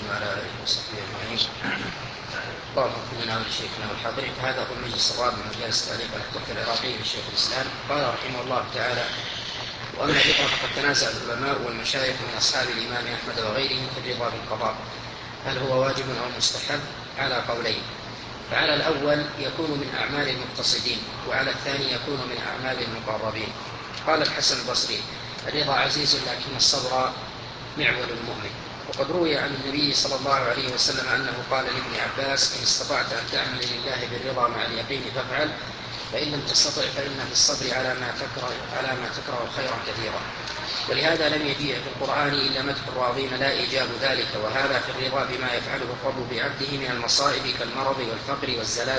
وعلى آله وصحبه أجمعين. بارك لنا ولشيخنا والحاضرين. هذا هو المجلس الرابع من مجالس تعليق على التحفة العراقية للشيخ الإسلام. قال رحمه الله تعالى: وأما الرضا فقد تنازع العلماء والمشايخ من أصحاب الإمام أحمد وغيرهم في الرضا بالقضاء، هل هو واجب أو مستحب؟ على قولين، فعلى الأول يكون من أعمال المقتصدين، وعلى الثاني يكون من أعمال المقربين. قال الحسن البصري: الرضا عزيز لكن الصبر معول المؤمن. وقد روي عن النبي صلى الله عليه وسلم أنه قال لابن عباس: إن استطعت أن تعمل لله بالرضا مع اليقين فافعل، فإن لم تستطع فإن في الصبر على ما تكره خيرا كثيرا. ولهذا لم يجيء في القرآن إلا مدح الراضين لا إيجاب ذلك، وهذا في الرضا بما يفعله الرب بعبده من المصائب كالمرض والفقر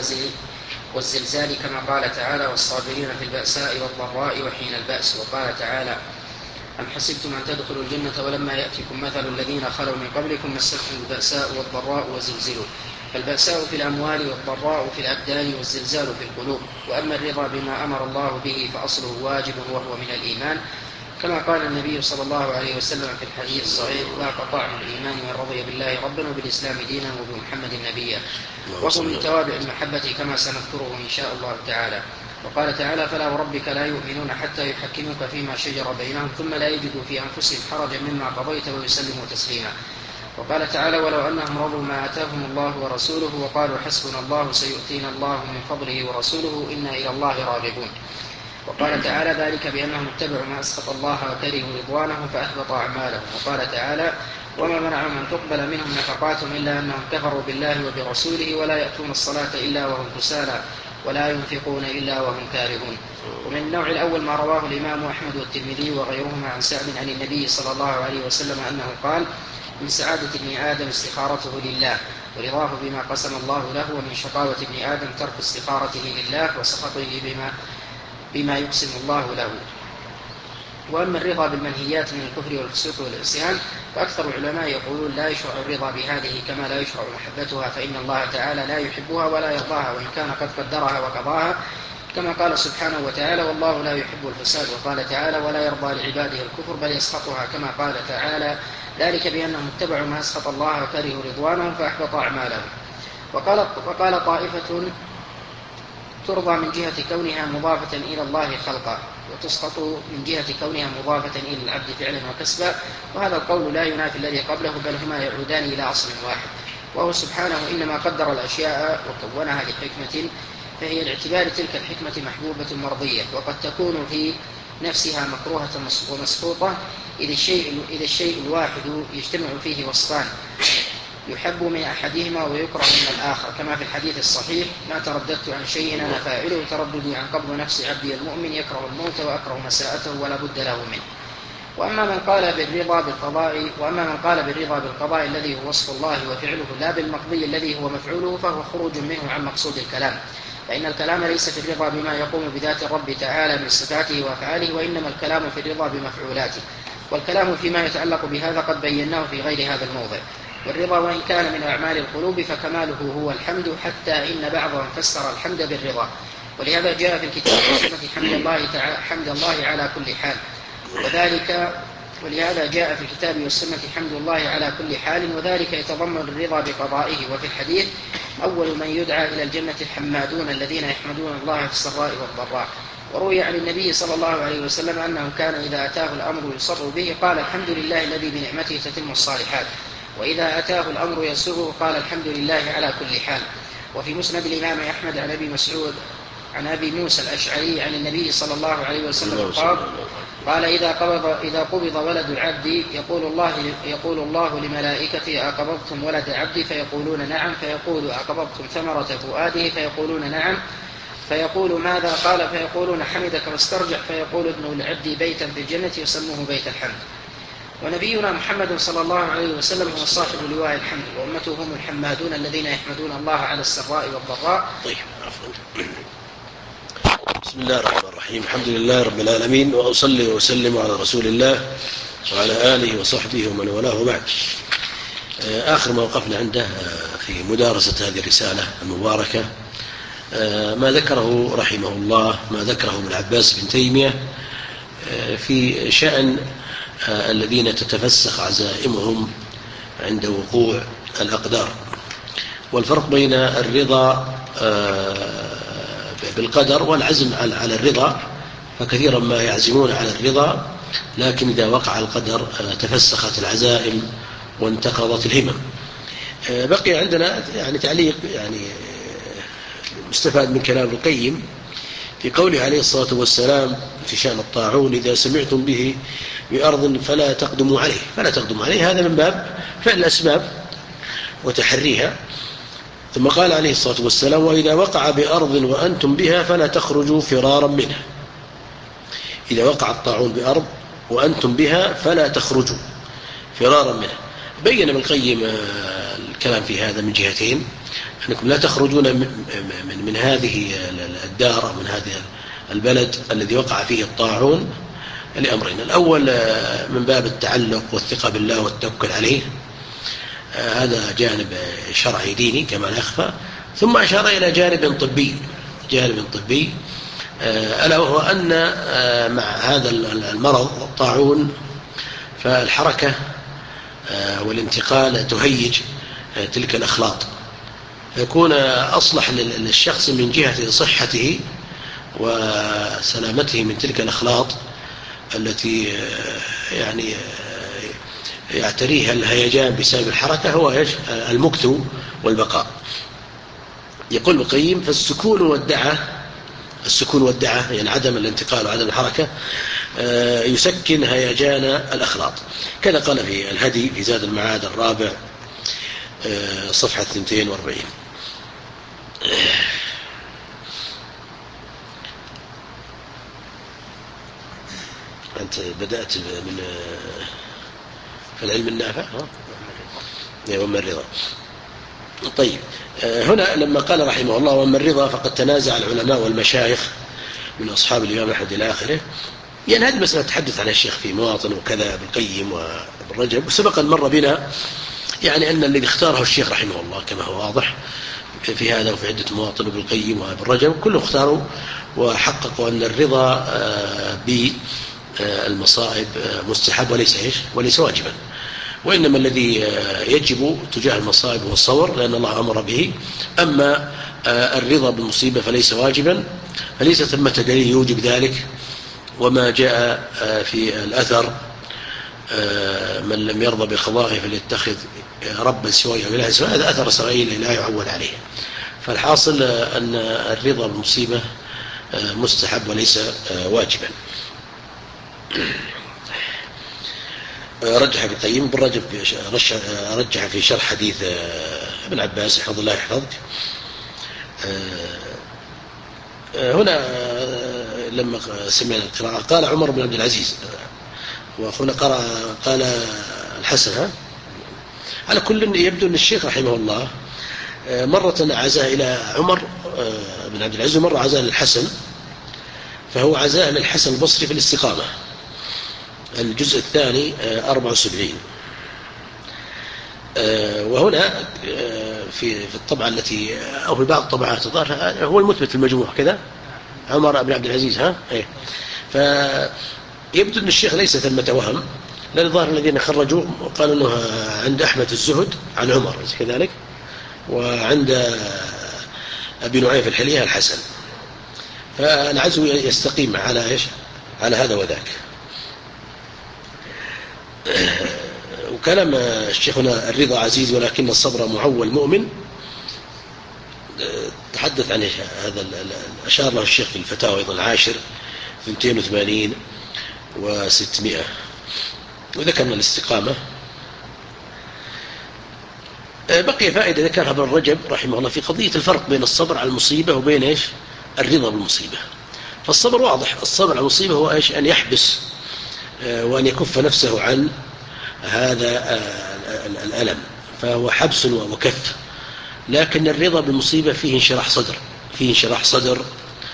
والزلزال، كما قال تعالى: والصابرين في البأساء والضراء وحين البأس. وقال تعالى: أم حسبتم أن تدخلوا الجنة ولما يأتكم مثل الذين خلوا من قبلكم مستهم البأساء والضراء وزلزلوا. فالبأساء في الأموال والضراء في الأبدان والزلزال في القلوب. وأما الرضا بما أمر الله به فأصله واجب وهو من الإيمان، كما قال النبي صلى الله عليه وسلم في الحديث الصحيح: ذاق طعم الإيمان من رضي بالله ربا وبالإسلام دينا وبمحمد نبيا. وهو من توابع المحبة كما سنذكره إن شاء الله تعالى. وقال تعالى: فلا وربك لا يؤمنون حتى يحكموك فيما شجر بينهم ثم لا يجدوا في أنفسهم حرجا مما قضيت ويسلموا تسليما. وقال تعالى: ولو أنهم رضوا ما آتاهم الله ورسوله وقالوا حسبنا الله سيؤتينا الله من فضله ورسوله إنا إلى الله راغبون. وقال تعالى: ذلك بأنهم اتبعوا ما أسخط الله وكرهوا رضوانه فأحبط أعمالهم. وقال تعالى: وما منعهم أن تقبل منهم نفقاتهم إلا أنهم كفروا بالله وبرسوله ولا يأتون الصلاة إلا وهم كسالى ولا ينفقون إلا وهم كارهون. ومن النوع الأول ما رواه الإمام أحمد والترمذي وغيرهما عن سعد عن النبي صلى الله عليه وسلم أنه قال: من سعادة ابن آدم استخارته لله ورضاه بما قسم الله له، ومن شقاوة ابن آدم ترك استخارته لله وسخطه بما يقسم الله له. وأما الرضا بالمنهيات من الكفر والفسوق والعصيان فأكثر العلماء يقولون لا يشرع الرضا بهذه كما لا يشرع محبتها، فإن الله تعالى لا يحبها ولا يرضاها وإن كان قد قدرها وقضاها، كما قال سبحانه وتعالى: والله لا يحب الفساد. وقال تعالى: ولا يرضى لعباده الكفر بل يسخطها، كما قال تعالى: ذلك بأنهم اتبعوا ما أسخط الله وكرهوا رضوانهم فأحبط أعمالهم. وقال طائفة: ترضى من جهة كونها مضافة إلى الله خلقا، وتسقط من جهة كونها مضافة إلى العبد فعلا وكسبا. وهذا القول لا ينافي الذي قبله، بل هما يعودان إلى أصل واحد، وهو سبحانه إنما قدر الأشياء وكونها لحكمة، فهي لاعتبار تلك الحكمة محبوبة مرضية، وقد تكون في نفسها مكروهة ومسخوطة، إذ الشيء الواحد يجتمع فيه وصفان: يحب من أحدهما ويكره من الآخر، كما في الحديث الصحيح: ما ترددت عن شيء أنا فاعله ترددي عن قبض نفس عبدي المؤمن يكره الموت وأكره مساءته ولا بد له منه. وأما من قال بالرضا بالقضاء الذي هو وصف الله وفعله لا بالمقضي الذي هو مفعوله فهو خروج منه عن مقصود الكلام، فإن الكلام ليس في الرضا بما يقوم بذات الرب تعالى من صفاته وأفعاله، وإنما الكلام في الرضا بمفعولاته. والكلام فيما يتعلق بهذا قد بيناه في غير هذا الموضع. والرضا وإن كان من أعمال القلوب فكماله هو الحمد، حتى إن بعضهم فسر الحمد بالرضا. ولهذا جاء في الكتاب والسنة حمد الله على كل حال، ولهذا جاء في الكتاب والسنة حمد الله على كل حال، وذلك يتضمن الرضا بقضائه. وفي الحديث: أول من يدعى إلى الجنة الحمادون الذين يحمدون الله في السراء والضراء. وروي عن النبي صلى الله عليه وسلم أنه كان إذا أتاه الأمر يسر به قال: الحمد لله الذي بنعمته تتم الصالحات، وإذا أتاه الأمر يسره قال: الحمد لله على كل حال. وفي مسند الإمام أحمد عن أبي موسى الأشعري عن النبي صلى الله عليه وسلم قال: إذا قبض ولد العبد يقول الله لملائكته: أقبضتم ولد عبدي؟ فيقولون: نعم. فيقول: أقبضتم ثمرة فؤاده؟ فيقولون: نعم. فيقول: ماذا قال؟ فيقولون: حمدك واسترجع. فيقول: ابن العبد بيتا في الجنة يسموه بيت الحمد. ونبينا محمد صلى الله عليه وسلم هو صاحب لواء الحمد، وأمته هم الحمادون الذين يحمدون الله على السراء والضراء. طيب، بسم الله الرحمن الرحيم. الحمد لله رب العالمين، وأصلي وسلم على رسول الله وعلى آله وصحبه ومن والاه، وبعد. آخر ما وقفنا عنده في مدارسة هذه الرسالة المباركة ما ذكره رحمه الله، ما ذكره ابن عباس بن تيمية في شأن الذين تتفسخ عزائمهم عند وقوع الأقدار. والفرق بين الرضا بالقدر والعزم على الرضا، فكثيرا ما يعزمون على الرضا، لكن إذا وقع القدر تفسخت العزائم وانتقضت الهمم. بقي عندنا يعني تعليق يعني مستفاد من كلام القيم في قوله عليه الصلاة والسلام في شأن الطاعون: إذا سمعتم به بأرض فلا تقدموا عليه. فلا تقدموا عليه، هذا من باب فعل الأسباب وتحريها. ثم قال عليه الصلاة والسلام: وإذا وقع بأرض وأنتم بها فلا تخرجوا فرارا منها. إذا وقع الطاعون بأرض وأنتم بها فلا تخرجوا فرارا منها. بين ابن القيم الكلام في هذا من جهتين: أنكم لا تخرجون من هذه الدار أو من هذا البلد الذي وقع فيه الطاعون لأمرين: الأول من باب التعلق والثقة بالله والتوكل عليه، هذا جانب شرعي ديني كما لا يخفى. ثم أشار إلى جانب طبي ألا وهو أن مع هذا المرض الطاعون فالحركة والانتقال تهيج تلك الأخلاط، فيكون أصلح للشخص من جهة صحته وسلامته من تلك الأخلاط التي يعني يعتريها الهيجان بسبب الحركة هو المكث والبقاء. يقول القيم: فالسكون والدعة يعني عدم الانتقال وعدم الحركة يسكن هيجان الأخلاط. كذا قال في الهدي في زاد المعاد الرابع صفحة 42. أنت بدأت من العلم النافع ومن الرضا. طيب، هنا لما قال رحمه الله: ومن الرضا، فقد تنازع العلماء والمشايخ من أصحاب الإمام أحمد إلى آخره. يعني هذه مسألة تحدث عنها الشيخ في مواطن وكذا بالقيم وابن رجب، وسبق أن مر بنا يعني أن الذي اختاره الشيخ رحمه الله كما هو واضح في هذا وفي عدة مواطن بالقيم وابن رجب كلهم اختاروا وحققوا أن الرضا بالمصائب مستحب وليس واجبا، وإنما الذي يجب تجاه المصائب هو الصبر لأن الله أمر به. أما الرضا بالمصيبة فليس واجبا، فليس ثمة دليل يوجب ذلك. وما جاء في الأثر: من لم يرضى بقضائه فليتخذ ربا سواه أو إلها سواه، هذا أثر إسرائيلي لا يعول عليه. فالحاصل أن الرضا بالمصيبة مستحب وليس واجبا. رجح ابن القيم، ابن رجب رجح في شرح حديث ابن عباس حفظ الله يحفظك. هنا لما سمعنا القراءة قال عمر بن عبد العزيز، وأخونا قال الحسن. على كل يبدو أن الشيخ رحمه الله مرة عزاه إلى عمر بن عبد العزيز ومرة عزاه للحسن، فهو عزاه للحسن البصري في الاستقامة الجزء الثاني 74. وهنا في الطبعة التي أو في بعض الطبعات الظاهر هو المثبت في المجموع كذا عمر بن عبد العزيز فيبدو أن الشيخ ليس ثمة وهم، لأن الظاهر الذين خرجوا قالوا أنه عند أحمد الزهد عن عمر كذلك، وعند أبي نعيم في الحلية الحسن، فالعزو يستقيم على هذا وذاك. وكلام الشيخنا الرضا عزيز ولكن الصبر معول مؤمن تحدث عن هذا، أشار له الشيخ في الفتاوى أيضا العاشر 280 و600، وذكرنا الاستقامة. بقي فائدة ذكرها ابن رجب رحمه الله في قضية الفرق بين الصبر على المصيبة وبين الرضا بالمصيبة. فالصبر واضح، الصبر على المصيبة هو أن يحبس وأن يكف نفسه عن هذا الألم، فهو حبس وكف. لكن الرضا بالمصيبة فيه انشراح صدر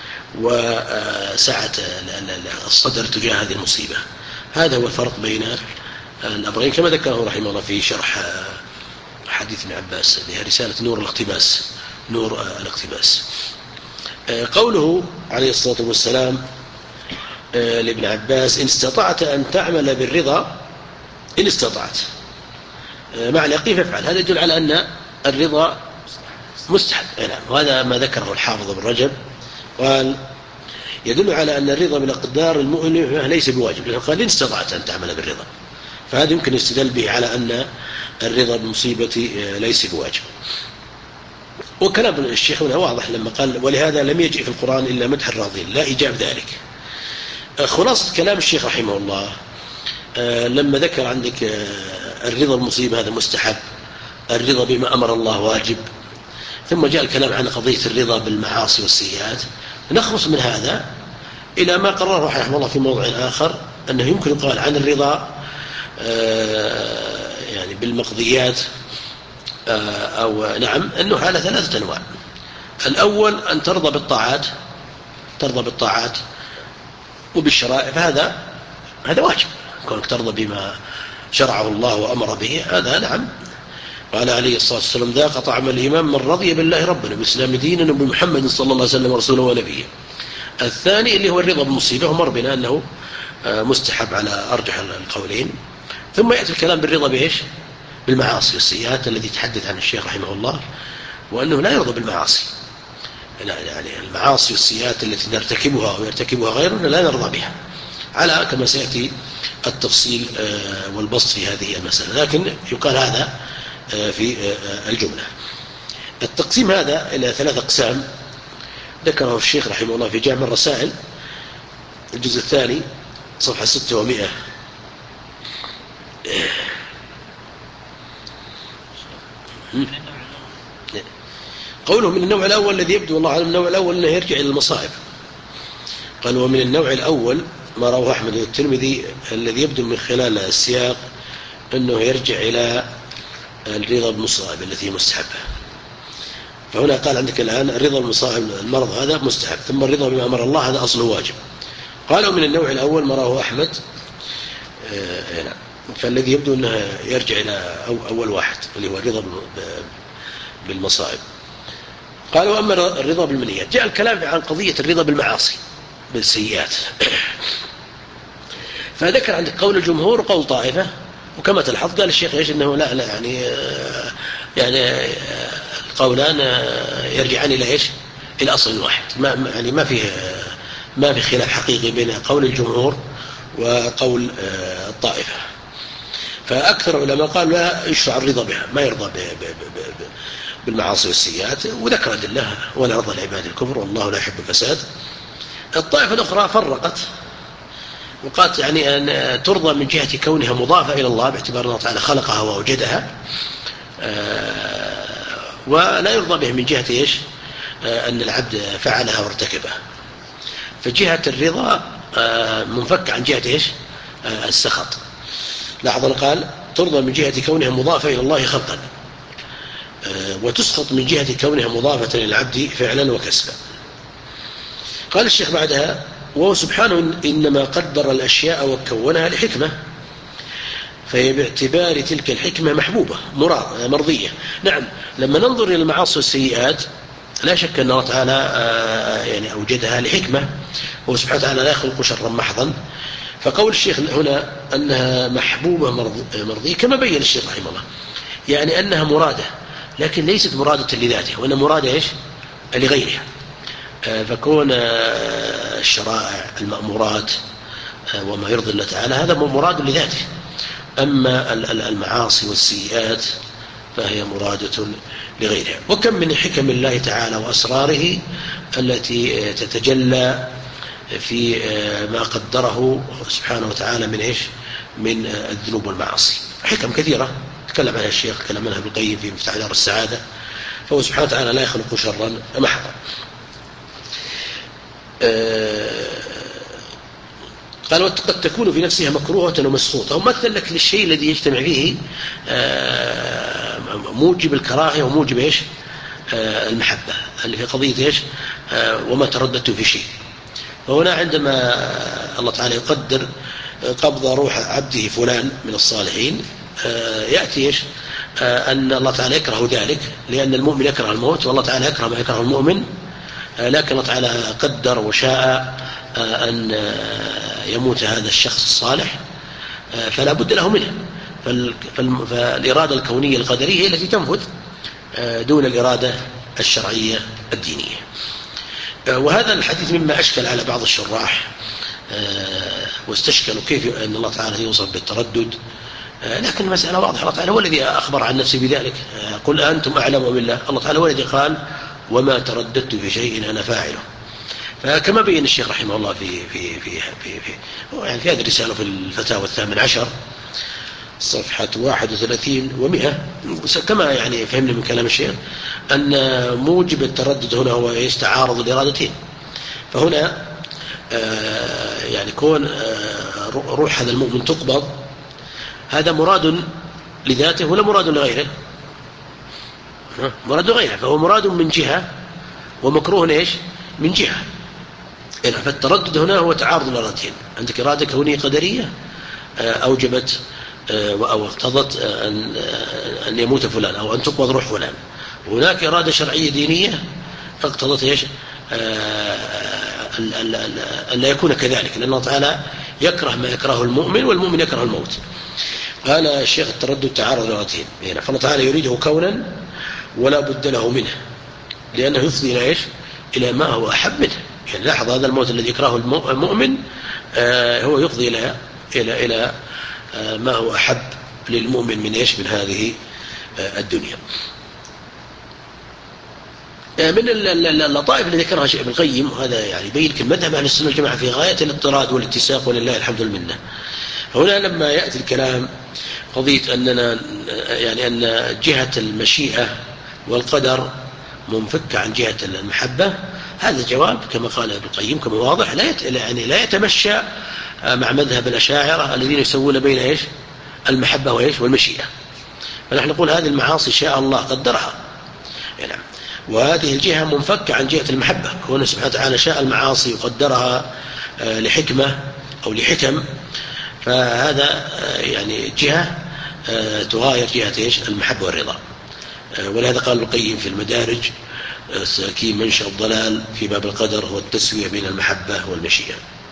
وسعة الصدر تجاه هذه المصيبة. هذا هو الفرق بين الأمرين كما ذكره رحمه الله في شرح حديث ابن عباس بها رسالة نور الاقتباس. قوله عليه الصلاة والسلام لابن عباس: إن استطعت أن تعمل بالرضا، إن استطعت، مع اليقين فافعل. هذا يدل على أن الرضا مستحب. نعم. وهذا ما ذكره الحافظ ابن رجب، قال يدل على أن الرضا بالأقدار المؤلمة ليس بواجب، لأنه قال إن استطعت أن تعمل بالرضا، فهذا يمكن يستدل به على أن الرضا بالمصيبة ليس بواجب. وكلام الشيخ هنا واضح لما قال ولهذا لم يجئ في القرآن إلا مدح الراضين لا إيجاب ذلك. خلاصة كلام الشيخ رحمه الله لما ذكر عندك الرضا بالمصيبة هذا مستحب، الرضا بما أمر الله واجب، ثم جاء الكلام عن قضية الرضا بالمعاصي والسيئات، نخلص من هذا إلى ما قرره رحمه الله في موضع آخر أنه يمكن يقال عن الرضا يعني بالمقضيات أو نعم أنه على 3 أنواع. الأول أن ترضى بالطاعات وبالشرائع، فهذا واجب، كونك ترضى بما شرعه الله وأمر به، هذا نعم. قال عليه الصلاة والسلام ذاق طعم الإيمان من رضي بالله ربنا بالإسلام دينا وبمحمد صلى الله عليه وسلم رسوله ونبيه. الثاني اللي هو الرضا بالمصيبة، ومر بنا أنه مستحب على أرجح القولين. ثم يأتي الكلام بالرضا بإيش؟ بالمعاصي والسيئات الذي تحدث عن الشيخ رحمه الله، وأنه لا يرضى بالمعاصي، يعني المعاصي والسيئات التي نرتكبها ويرتكبها غيرنا لا نرضى بها، على كما سيأتي التفصيل والبسط في هذه المسألة، لكن يقال هذا في الجملة. التقسيم هذا إلى 3 أقسام ذكره الشيخ رحمه الله في جامع الرسائل الجزء الثاني صفحة 600. قوله من النوع الأول الذي يبدو الله أعلم النوع الأول أنه يرجع إلى المصائب. قال ومن النوع الأول ما رواه أحمد والترمذي الذي يبدو من خلال السياق أنه يرجع إلى الرضا بالمصائب التي مستحبة. فهنا قال عندك الآن الرضا بالمصائب المرض هذا مستحب، ثم الرضا بما أمر الله هذا أصله واجب. قالوا من النوع الأول ما رواه أحمد، فالذي يبدو أنه يرجع إلى أول واحد اللي هو الرضا بالمصائب. قالوا أما الرضا بالمنيات، جاء الكلام عن قضية الرضا بالمعاصي بالسيئات، فذكر عندك قول الجمهور وقول طائفة، وكما تلحظ قال الشيخ ايش انه لا يعني القولان يرجعان الى ايش؟ الى اصل واحد، يعني ما في خلاف حقيقي بين قول الجمهور وقول الطائفة. فاكثر العلماء قالوا لا يشرع الرضا بها، ما يرضى بالمعاصي والسيئات، وذكر أدلة ولا يرضى العباد الكفر والله لا يحب الفساد. الطائفة الأخرى فرقت وقالت يعني أن ترضى من جهة كونها مضافة إلى الله باعتبار الله تعالى خلقها وأوجدها، ولا يرضى به من جهة إيش؟ أن العبد فعلها وارتكبها. فجهة الرضا منفك عن جهة إيش؟ السخط. لاحظا قال ترضى من جهة كونها مضافة إلى الله خلقا، وتسقط من جهة كونها مضافة للعبد فعلا وكسبا. قال الشيخ بعدها وهو سبحانه إنما قدر الأشياء وكونها لحكمة، فهي باعتبار تلك الحكمة محبوبة مرضية. نعم، لما ننظر إلى المعاصي والسيئات لا شك أن الله تعالى يعني أوجدها لحكمة، هو سبحانه وتعالى لا يخلق شرا محضا. فقول الشيخ هنا أنها محبوبة مرضية كما بين الشيخ رحمه الله، يعني أنها مرادة، لكن ليست مرادة لذاتها، وأنها مرادة إيش؟ لغيرها. فكون الشرائع المأمورات وما يرضي الله تعالى هذا مراد لذاته، أما المعاصي والسيئات فهي مرادة لغيرها. وكم من حكم الله تعالى وأسراره التي تتجلى في ما قدره سبحانه وتعالى من إيش؟ من الذنوب والمعاصي، حكم كثيرة تكلم عنها الشيخ، تكلم عنها ابن القيم في مفتاح دار السعادة. فهو سبحانه وتعالى لا يخلق شرا محضا. قال وقد تكون في نفسها مكروهة ومسخوطة، ومثل لك للشيء الذي يجتمع فيه موجب الكراهية وموجب إيش؟ المحبة، اللي في قضية إيش؟ وما ترددت في شيء. وهنا عندما الله تعالى يقدر قبض روح عبده فلان من الصالحين يأتي إيش؟ أن الله تعالى يكره ذلك، لأن المؤمن يكره الموت والله تعالى يكره ما يكره المؤمن، لكن الله تعالى قدر وشاء أن يموت هذا الشخص الصالح فلا بد له منه. فالإرادة الكونية القدرية هي التي تنفذ دون الإرادة الشرعية الدينية. وهذا الحديث مما أشكل على بعض الشراح واستشكلوا كيف أن الله تعالى يوصف بالتردد، لكن المسألة واضحة. الله تعالى هو الذي أخبر عن نفسه بذلك، قل أنتم أعلم بالله. الله تعالى هو الذي قال وما ترددت في شيء أنا فاعله. فكما بين الشيخ رحمه الله في هذه الرسالة في الفتاوى 18 صفحة 31 و100، كما يعني فهمنا من كلام الشيخ أن موجب التردد هنا هو تعارض الإرادتين. فهنا يعني كون روح هذا المؤمن تقبض، هذا مراد لذاته ولا مراد لغيره؟ مراد لغيره، فهو مراد من جهة ومكروه ايش من جهة. فالتردد هنا هو تعارض الإرادتين. عندك إرادة كونية قدرية أوجبت أو اقتضت أن يموت فلان أو أن تقبض روح فلان، وهناك إرادة شرعية دينية اقتضت ايش أن لا يكون كذلك، لأن الله تعالى يكره ما يكره المؤمن والمؤمن يكره الموت. قال الشيخ التردد تعارض الإرادتين، فالله تعالى يريده كونا ولا بد له منه، لأنه يفضي إلى ايش إلى ما هو أحب منه. يعني لاحظ هذا الموت الذي يكرهه المؤمن هو يفضي إلى ما هو أحب للمؤمن من ايش من هذه الدنيا. من اللطائف التي ذكرها ابن القيم، وهذا يعني يبين المذهب أهل السنة والجماعة في غاية الاضطراد والاتساق، ولله الحمد والمنة. هنا لما يأتي الكلام قضية أننا يعني أن جهة المشيئة والقدر منفكة عن جهة المحبة، هذا الجواب كما قال ابن القيم كما واضح لا يتمشى مع مذهب الأشاعرة الذين يسوون بين ايش المحبة وايش والمشيئة. فنحن نقول هذه المعاصي شاء الله قدرها، يعني وهذه الجهة منفكة عن جهة المحبة. هو سبحانه وتعالى شاء المعاصي وقدرها لحكمة أو لحكم، فهذا يعني جهة تغاير جهة ايش المحبة والرضا. ولهذا قال ابن القيم في المدارج ساكين منشأ الضلال في باب القدر هو التسوية بين المحبة والمشيئة.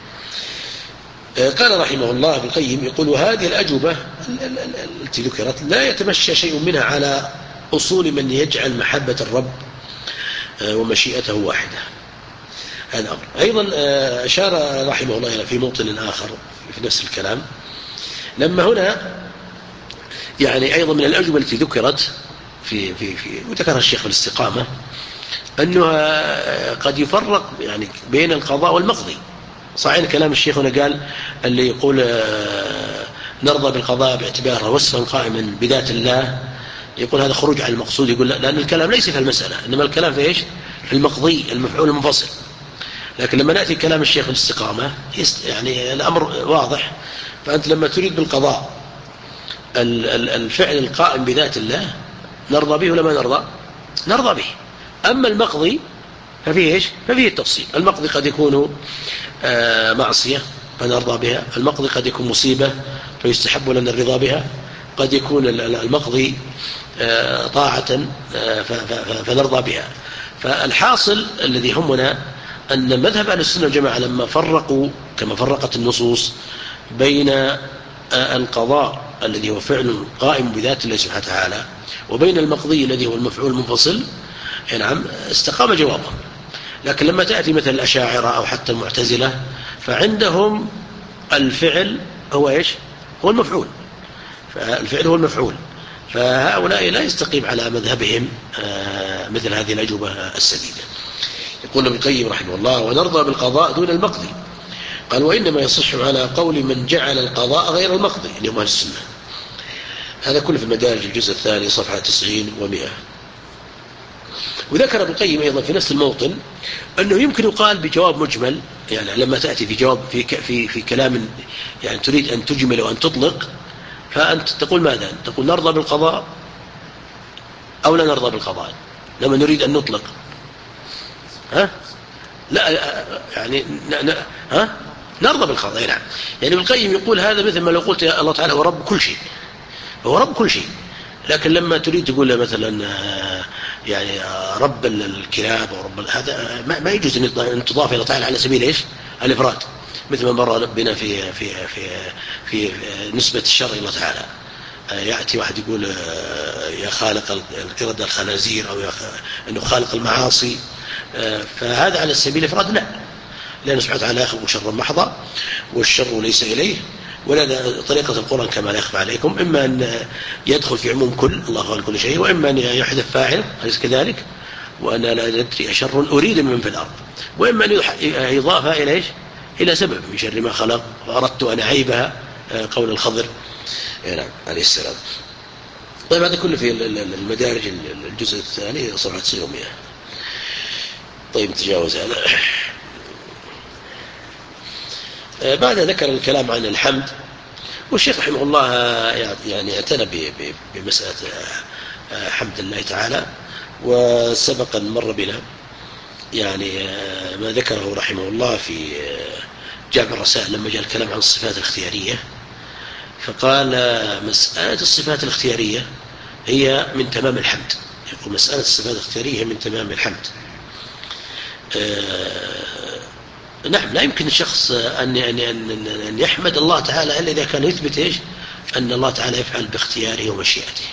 قال رحمه الله ابن القيم يقول وهذه الأجوبة التي ذكرت لا يتمشى شيء منها على أصول من يجعل محبة الرب ومشيئته واحدة. هذا أمر. أيضا أشار رحمه الله في موطن آخر في نفس الكلام، لما هنا يعني أيضا من الأجوبة التي ذكرت في وذكرها الشيخ في الاستقامة أنه قد يفرق يعني بين القضاء والمقضي. صحيح كلام الشيخ هنا قال اللي يقول نرضى بالقضاء باعتباره وصفا قائما بذات الله، يقول هذا خروج عن المقصود. يقول لا، لأن الكلام ليس في المسألة، إنما الكلام في إيش في المقضي المفعول المنفصل. لكن لما نأتي كلام الشيخ في الاستقامة يعني الأمر واضح. فأنت لما تريد بالقضاء الفعل القائم بذات الله نرضى به ولا ما نرضى؟ نرضى به. أما المقضي ففيه إيش؟ ففيه التفصيل. المقضي قد يكون معصية فنرضى بها، المقضي قد يكون مصيبة فيستحب لنا الرضا بها، قد يكون المقضي طاعة فنرضى بها. فالحاصل الذي همنا أن مذهب أهل السنة والجماعة لما فرقوا كما فرقت النصوص بين القضاء الذي هو فعل قائم بذات الله سبحانه وتعالى وبين المقضي الذي هو المفعول المنفصل، نعم استقام جوابهم. لكن لما تأتي مثل الأشاعرة أو حتى المعتزلة فعندهم الفعل هو إيش؟ هو المفعول، فالفعل هو المفعول. فهؤلاء لا يستقيم على مذهبهم مثل هذه الأجوبة السديدة. يقول ابن القيم رحمه الله ونرضى بالقضاء دون المقضي. قال وإنما يصح على قول من جعل القضاء غير المقضي اللي هم أهل السنة. هذا كله في المدارج الجزء الثاني صفحة 90 و100. وذكر ابن القيم أيضا في نفس الموطن أنه يمكن يقال بجواب مجمل، يعني لما تأتي في جواب في كلام يعني تريد أن تجمل وأن تطلق، فأنت تقول ماذا؟ تقول نرضى بالقضاء أو لا نرضى بالقضاء لما نريد أن نطلق. لا يعني نرضى بالقضاء. نعم. يعني ابن القيم يقول هذا مثل ما لو قلت يا الله تعالى هو رب كل شيء، هو رب كل شيء. لكن لما تريد تقول مثلا يعني رب الكلاب أو رب هذا ما يجوز أن تضاف إلى تعالى على سبيل إيش الإفراد، مثل ما مر بنا في نسبة الشر إلى الله تعالى. يأتي واحد يقول يا خالق القردة الخنازير، أو أنه خالق المعاصي، فهذا على سبيل الإفراد لا، لأن سبحانه وتعالى يخلق شرا محضا والشر ليس إليه. ولذا طريقة القرآن كما لا يخفى عليكم إما أن يدخل في عموم كل الله خالق كل شيء، وإما أن يحدث فاعل أليس كذلك، وأن لا ندري أشر أريد من في الأرض، وإما أن يضاف إلى سبب من شر ما خلق وأردت أن أعيبها، قول الخضر نعم عليه السلام. طيب هذا كله في المدارج الجزء الثاني صفحة 900. طيب نتجاوز هذا. بعد ذكر الكلام عن الحمد، والشيخ رحمه الله يعني اعتنى بمسألة حمد الله تعالى، وسبقا مر بنا يعني ما ذكره رحمه الله في جامع الرسائل لما جاء الكلام عن الصفات الاختيارية، فقال مسألة الصفات الاختيارية هي من تمام الحمد. يقول مسألة الصفات الاختيارية هي من تمام الحمد. نعم، لا يمكن الشخص أن يحمد الله تعالى إلا إذا كان يثبت أن الله تعالى يفعل باختياره ومشيئته.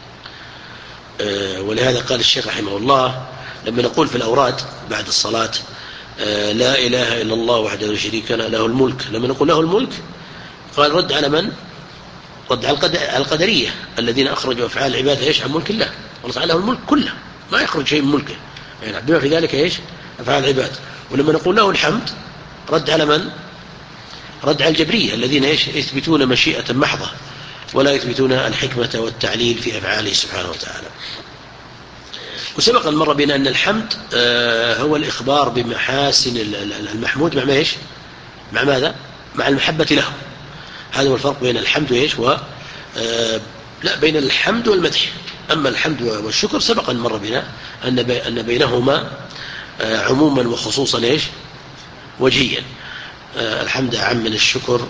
ولهذا قال الشيخ رحمه الله لما نقول في الأوراد بعد الصلاة لا إله إلا الله وحده لا شريك له له الملك، لما نقول له الملك قال رد على من؟ رد على القدرية الذين أخرجوا أفعال العباد عن ملك الله. الله تعالى له الملك كله، ما يخرج شيء من ملكه، يعني بما في ذلك أفعال العباد. ولما نقول له الحمد رد على من؟ رد على الجبرية الذين يثبتون مشيئة محضة ولا يثبتون الحكمة والتعليل في أفعاله سبحانه وتعالى. وسبق المرة بنا أن الحمد هو الإخبار بمحاسن المحمود مع مع ماذا؟ مع المحبة له. هذا هو الفرق بين الحمد لا بين الحمد والمدح. أما الحمد والشكر سبق المرة بنا أن بينهما عموما وخصوصا وجهيا. الحمد أعم من الشكر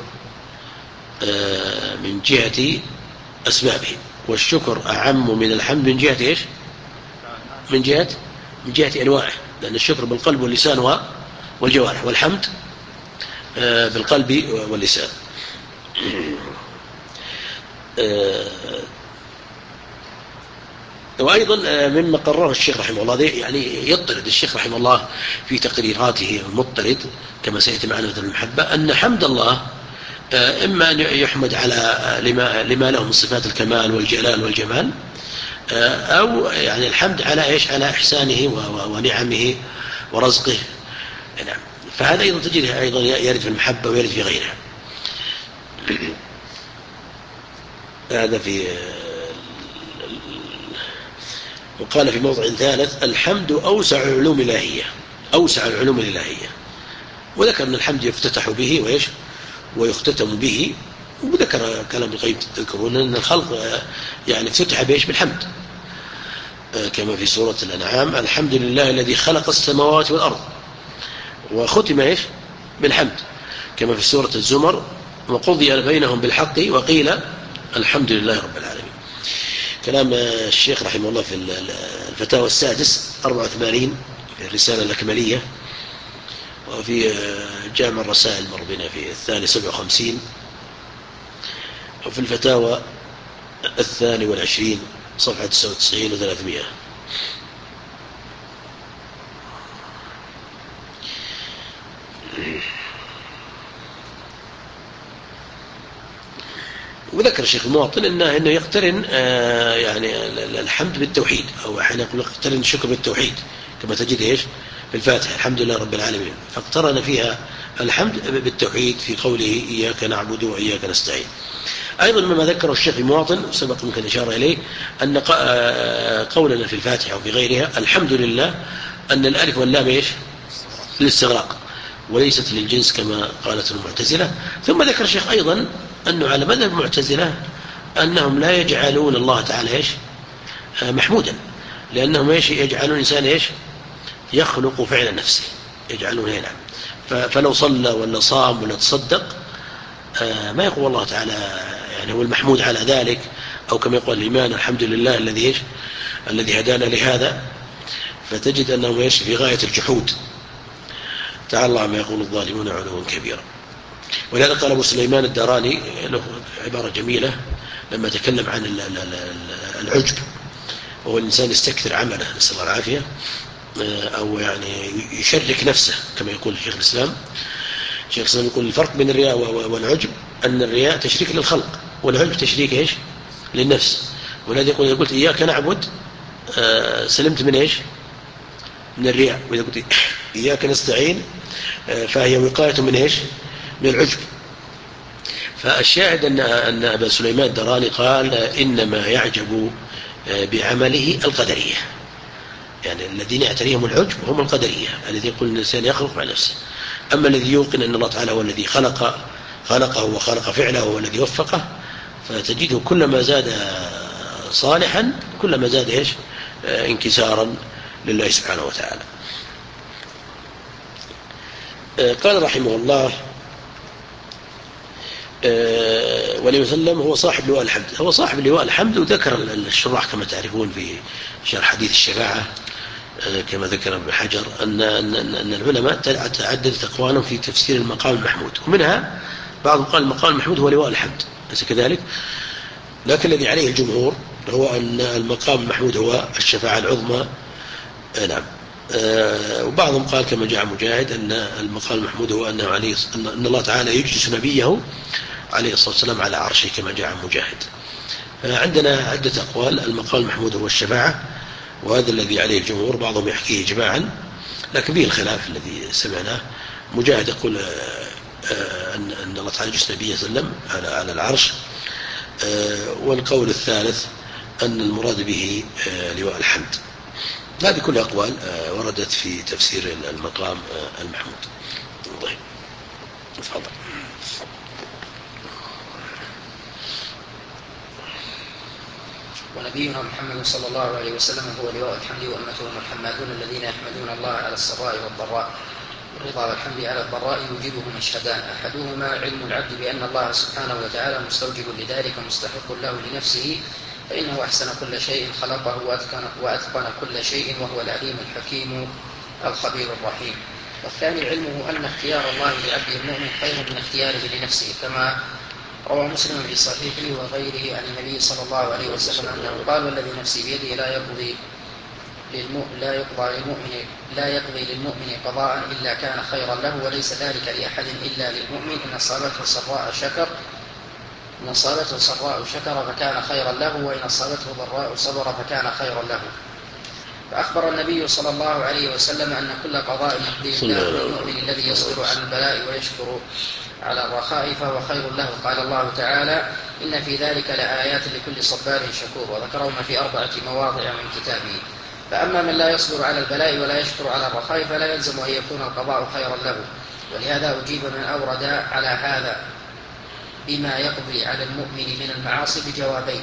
من جهة أسبابه، والشكر أعم من الحمد من جهة من جهة أنواعه، لأن الشكر بالقلب واللسان والجوارح، والحمد بالقلب واللسان. وأيضا مما قرره الشيخ رحمه الله يعني يضطرد الشيخ رحمه الله في تقريراته المضطرد كما سيأتي معنا مثل المحبة، أن حمد الله إما أن يحمد على لما له من صفات الكمال والجلال والجمال، أو يعني الحمد على على إحسانه ونعمه ورزقه. نعم، فهذا أيضا تجده أيضا يرد في المحبة ويرد في غيرها. هذا في وقال في موضع ثالث الحمد أوسع العلوم الإلهية، أوسع العلوم الإلهية. وذكر أن الحمد يفتتح به ويختتم به. وذكر كلام القيم تذكرون أن الخلق يعني افتتح بالحمد، كما في سورة الأنعام الحمد لله الذي خلق السماوات والأرض، وختم بالحمد، كما في سورة الزمر وقضي بينهم بالحق وقيل الحمد لله رب العالمين. كلام الشيخ رحمه الله في الفتاوى السادس 84 في الرسالة الأكملية، وفي جامع الرسائل مر بنا في الثاني 57، وفي الفتاوى 22 صفحة 99 و300. وذكر الشيخ المواطن انه يقترن يعني الحمد بالتوحيد، او احيانا يقول يقترن الشكر بالتوحيد، كما تجد في الفاتحه الحمد لله رب العالمين، فاقترن فيها الحمد بالتوحيد في قوله اياك نعبد واياك نستعين. ايضا مما ذكره الشيخ المواطن سبق ممكن اشاره اليه ان قولنا في الفاتحه وفي غيرها الحمد لله ان الالف واللام للاستغراق وليست للجنس كما قالت المعتزلة. ثم ذكر الشيخ أيضا أنه على مذهب المعتزلة أنهم لا يجعلون الله تعالى محمودا، لأنهم يجعلون الإنسان يخلق فعل نفسه، يجعلون هنا. فلو صلى ولا صام ولا تصدق ما يقول الله تعالى يعني هو المحمود على ذلك، أو كما يقول الإيمان الحمد لله الذي هدانا لهذا. فتجد أنهم في غاية الجحود، تعالى الله عما يقول الظالمون علوا كبيرا. ولهذا قال أبو سليمان الدراني له عبارة جميلة لما تكلم عن العجب، وهو الإنسان يستكثر عمله نسأل الله العافية، أو يعني يشرك نفسه كما يقول شيخ الإسلام. شيخ الإسلام يقول الفرق بين الرياء والعجب أن الرياء تشريك للخلق، والعجب تشريك إيش؟ للنفس. ولذا يقول إذا قلت إياك نعبد سلمت من إيش؟ من الرياء. وإذا قلت إياك نستعين فهي وقاية من إيش؟ من العجب. فالشاهد أن أبا سليمان الدراني قال إنما يعجب بعمله القدرية، يعني الذين يعتريهم العجب هم القدرية الذي يقول أن الإنسان يخلق مع نفسه. أما الذي يوقن أن الله تعالى هو الذي خلقه وخلق فعله هو الذي وفقه، فتجده كلما زاد صالحا كلما زاد إيش؟ انكسارا لله سبحانه وتعالى. قال رحمه الله ولي وسلم هو صاحب لواء الحمد. هو صاحب لواء الحمد. وذكر الشراح كما تعرفون في شرح حديث الشفاعة كما ذكر ابن حجر أن العلماء تعددت أقوالهم في تفسير المقام المحمود، ومنها بعضهم قال المقام المحمود هو لواء الحمد، ليس كذلك؟ لكن الذي عليه الجمهور هو أن المقام المحمود هو الشفاعة العظمى. نعم. وبعضهم قال كما جاء مجاهد أن المقام المحمود هو أن الله تعالى يجلس نبيه عليه الصلاة والسلام على عرشه كما جاء مجاهد. عندنا عدة أقوال. المقام المحمود هو الشفاعة، وهذا الذي عليه الجمهور، بعضهم يحكيه إجماعا لكن فيه الخلاف الذي سمعناه. مجاهد يقول أن الله تعالى يجلس نبيه صلى الله عليه وسلم على العرش. والقول الثالث أن المراد به لواء الحمد. هذه كل أقوال وردت في تفسير المقام المحمود. طيب تفضل. ونبينا محمد صلى الله عليه وسلم هو لواء الحمد، وأمته هم الحمادون الذين يحمدون الله على السراء والضراء. الرضا والحمد على الضراء يوجبه مشهدان: أحدهما علم العبد بأن الله سبحانه وتعالى مستوجب لذلك مستحق له لنفسه، فإنه أحسن كل شيء خلقه وأتقن كل شيء، وهو العليم الحكيم الخبير الرحيم. والثاني علمه أن اختيار الله لعبده المؤمن خير من اختياره لنفسه، كما روى مسلم في صحيحه وغيره عن النبي صلى الله عليه وسلم أنه قال: والذي نفسي بيده لا يقضي للمؤمن قضاء إلا كان خيرا له، وليس ذلك لأحد إلا للمؤمن. إن أصابته سراء شكر فكان خيرا له، وإن أصابته ضراء صبر فكان خيرا له. فأخبر النبي صلى الله عليه وسلم أن كل قضاء يقضيه الله للمؤمن الذي يصبر على البلاء ويشكر على الرخاء فهو خير له. قال الله تعالى: إن في ذلك لآيات لكل صبار شكور. وذكرهما في 4 مواضع من كتابه. فأما من لا يصبر على البلاء ولا يشكر على الرخاء فلا يلزم أن يكون القضاء خيرا له. ولهذا أجيب من أورد على هذا بما يقضي على المؤمن من المعاصي بجوابين: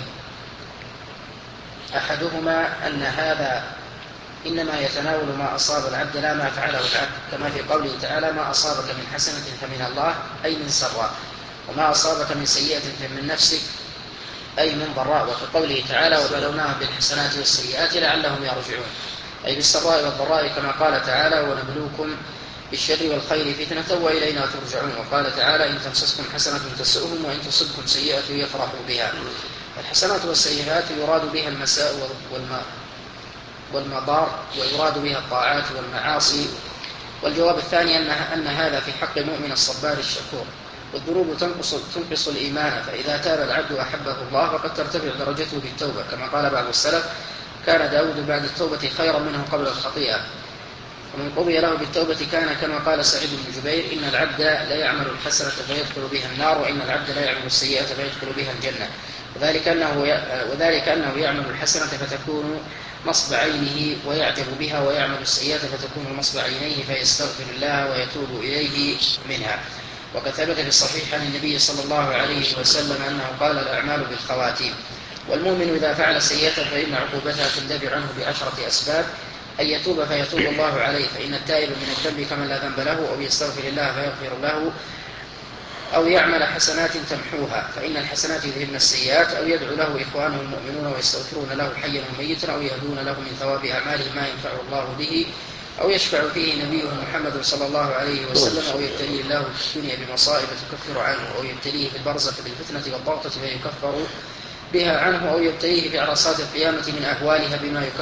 أحدهما أن هذا إنما يتناول ما أصاب العبد لا ما فعله العبد، كما في قوله تعالى: ما أصابك من حسنة فمن الله أي من سراء، وما أصابك من سيئة فمن نفسك أي من ضراء. وفي قوله تعالى: وبلوناهم بالحسنات والسيئات لعلهم يرجعون، أي بالسراء والضراء، كما قال تعالى: ونبلوكم بالشر والخير فتنة وإلينا ترجعون. وقال تعالى: إن تمسسكم حسنة تسؤهم وإن تصبكم سيئة يفرحوا بها. الحسنات والسيئات يراد بها المساء والمضار، ويراد بها الطاعات والمعاصي. والجواب الثاني أن هذا في حق المؤمن الصبار الشكور. والذنوب تنقص الإيمان، فإذا تاب العبد أحبه الله وقد ترتفع درجته بالتوبة، كما قال بعض السلف: كان داود بعد التوبة خيرا منه قبل الخطيئة، ومن قضي له بالتوبة كان كما قال سعيد بن جبير: إن العبد لا يعمل الحسنة فيدخل بها النار، وإن العبد لا يعمل السيئة فيدخل بها الجنة. وذلك أنه يعمل الحسنة فتكون نصب عينه ويعجب بها، ويعمل السيئة فتكون نصب عينيه فيستغفر الله ويتوب إليه منها. وقد ثبت في الصحيح عن النبي صلى الله عليه وسلم أنه قال: الأعمال بالخواتيم. والمؤمن إذا فعل سيئة فإن عقوبتها تندفع عنه ب10 أسباب: أن يتوب فيتوب الله عليه، فإن التائب من الذنب كمن لا ذنب له، أو يستغفر الله فيغفر له، أو يعمل حسنات تمحوها، فإن الحسنات يذهبن السيئات، أو يدعو له إخوانه المؤمنون ويستغفرون له حيا وميتا، أو يهدون له من ثواب أعماله ما ينفع الله به، أو يشفع فيه نبيه محمد صلى الله عليه وسلم، أو يبتليه الله في الدنيا بمصائب تكفر عنه، أو يبتليه في البرزخ بالفتنة والضغطة بها عنه أو يبتليه في عرصات القيامة من أهوالها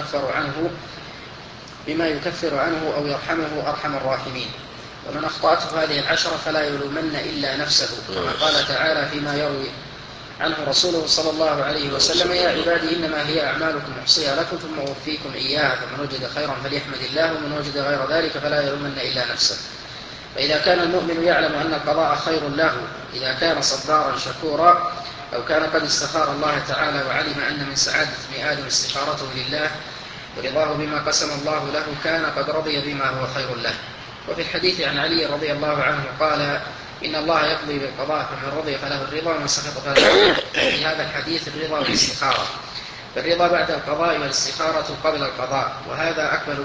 بما يكفر عنه أو يرحمه أرحم الراحمين. ومن أخطأته هذه العشرة فلا يلومن إلا نفسه، كما قال تعالى فيما يروي عنه رسوله صلى الله عليه وسلم: يا عبادي إنما هي أعمالكم أحصيها لكم ثم أوفيكم إياها، فمن وجد خيرا فليحمد الله ومن وجد غير ذلك فلا يلومن إلا نفسه. فإذا كان المؤمن يعلم أن القضاء خير له إذا كان صبارا شكورا أو كان قد استخار الله تعالى وعلم أن من سعادة ابن آدم استخارته لله ورضاه بما قسم الله له كان قد رضي بما هو خير له. وفي الحديث عن علي رضي الله عنه قال: إن الله يقضي بالقضاء فمن رضي فله الرضا ومن سخط فله. في هذا الحديث الرضا والاستخارة، فالرضا بعد القضاء والاستخارة قبل القضاء، وهذا أكمل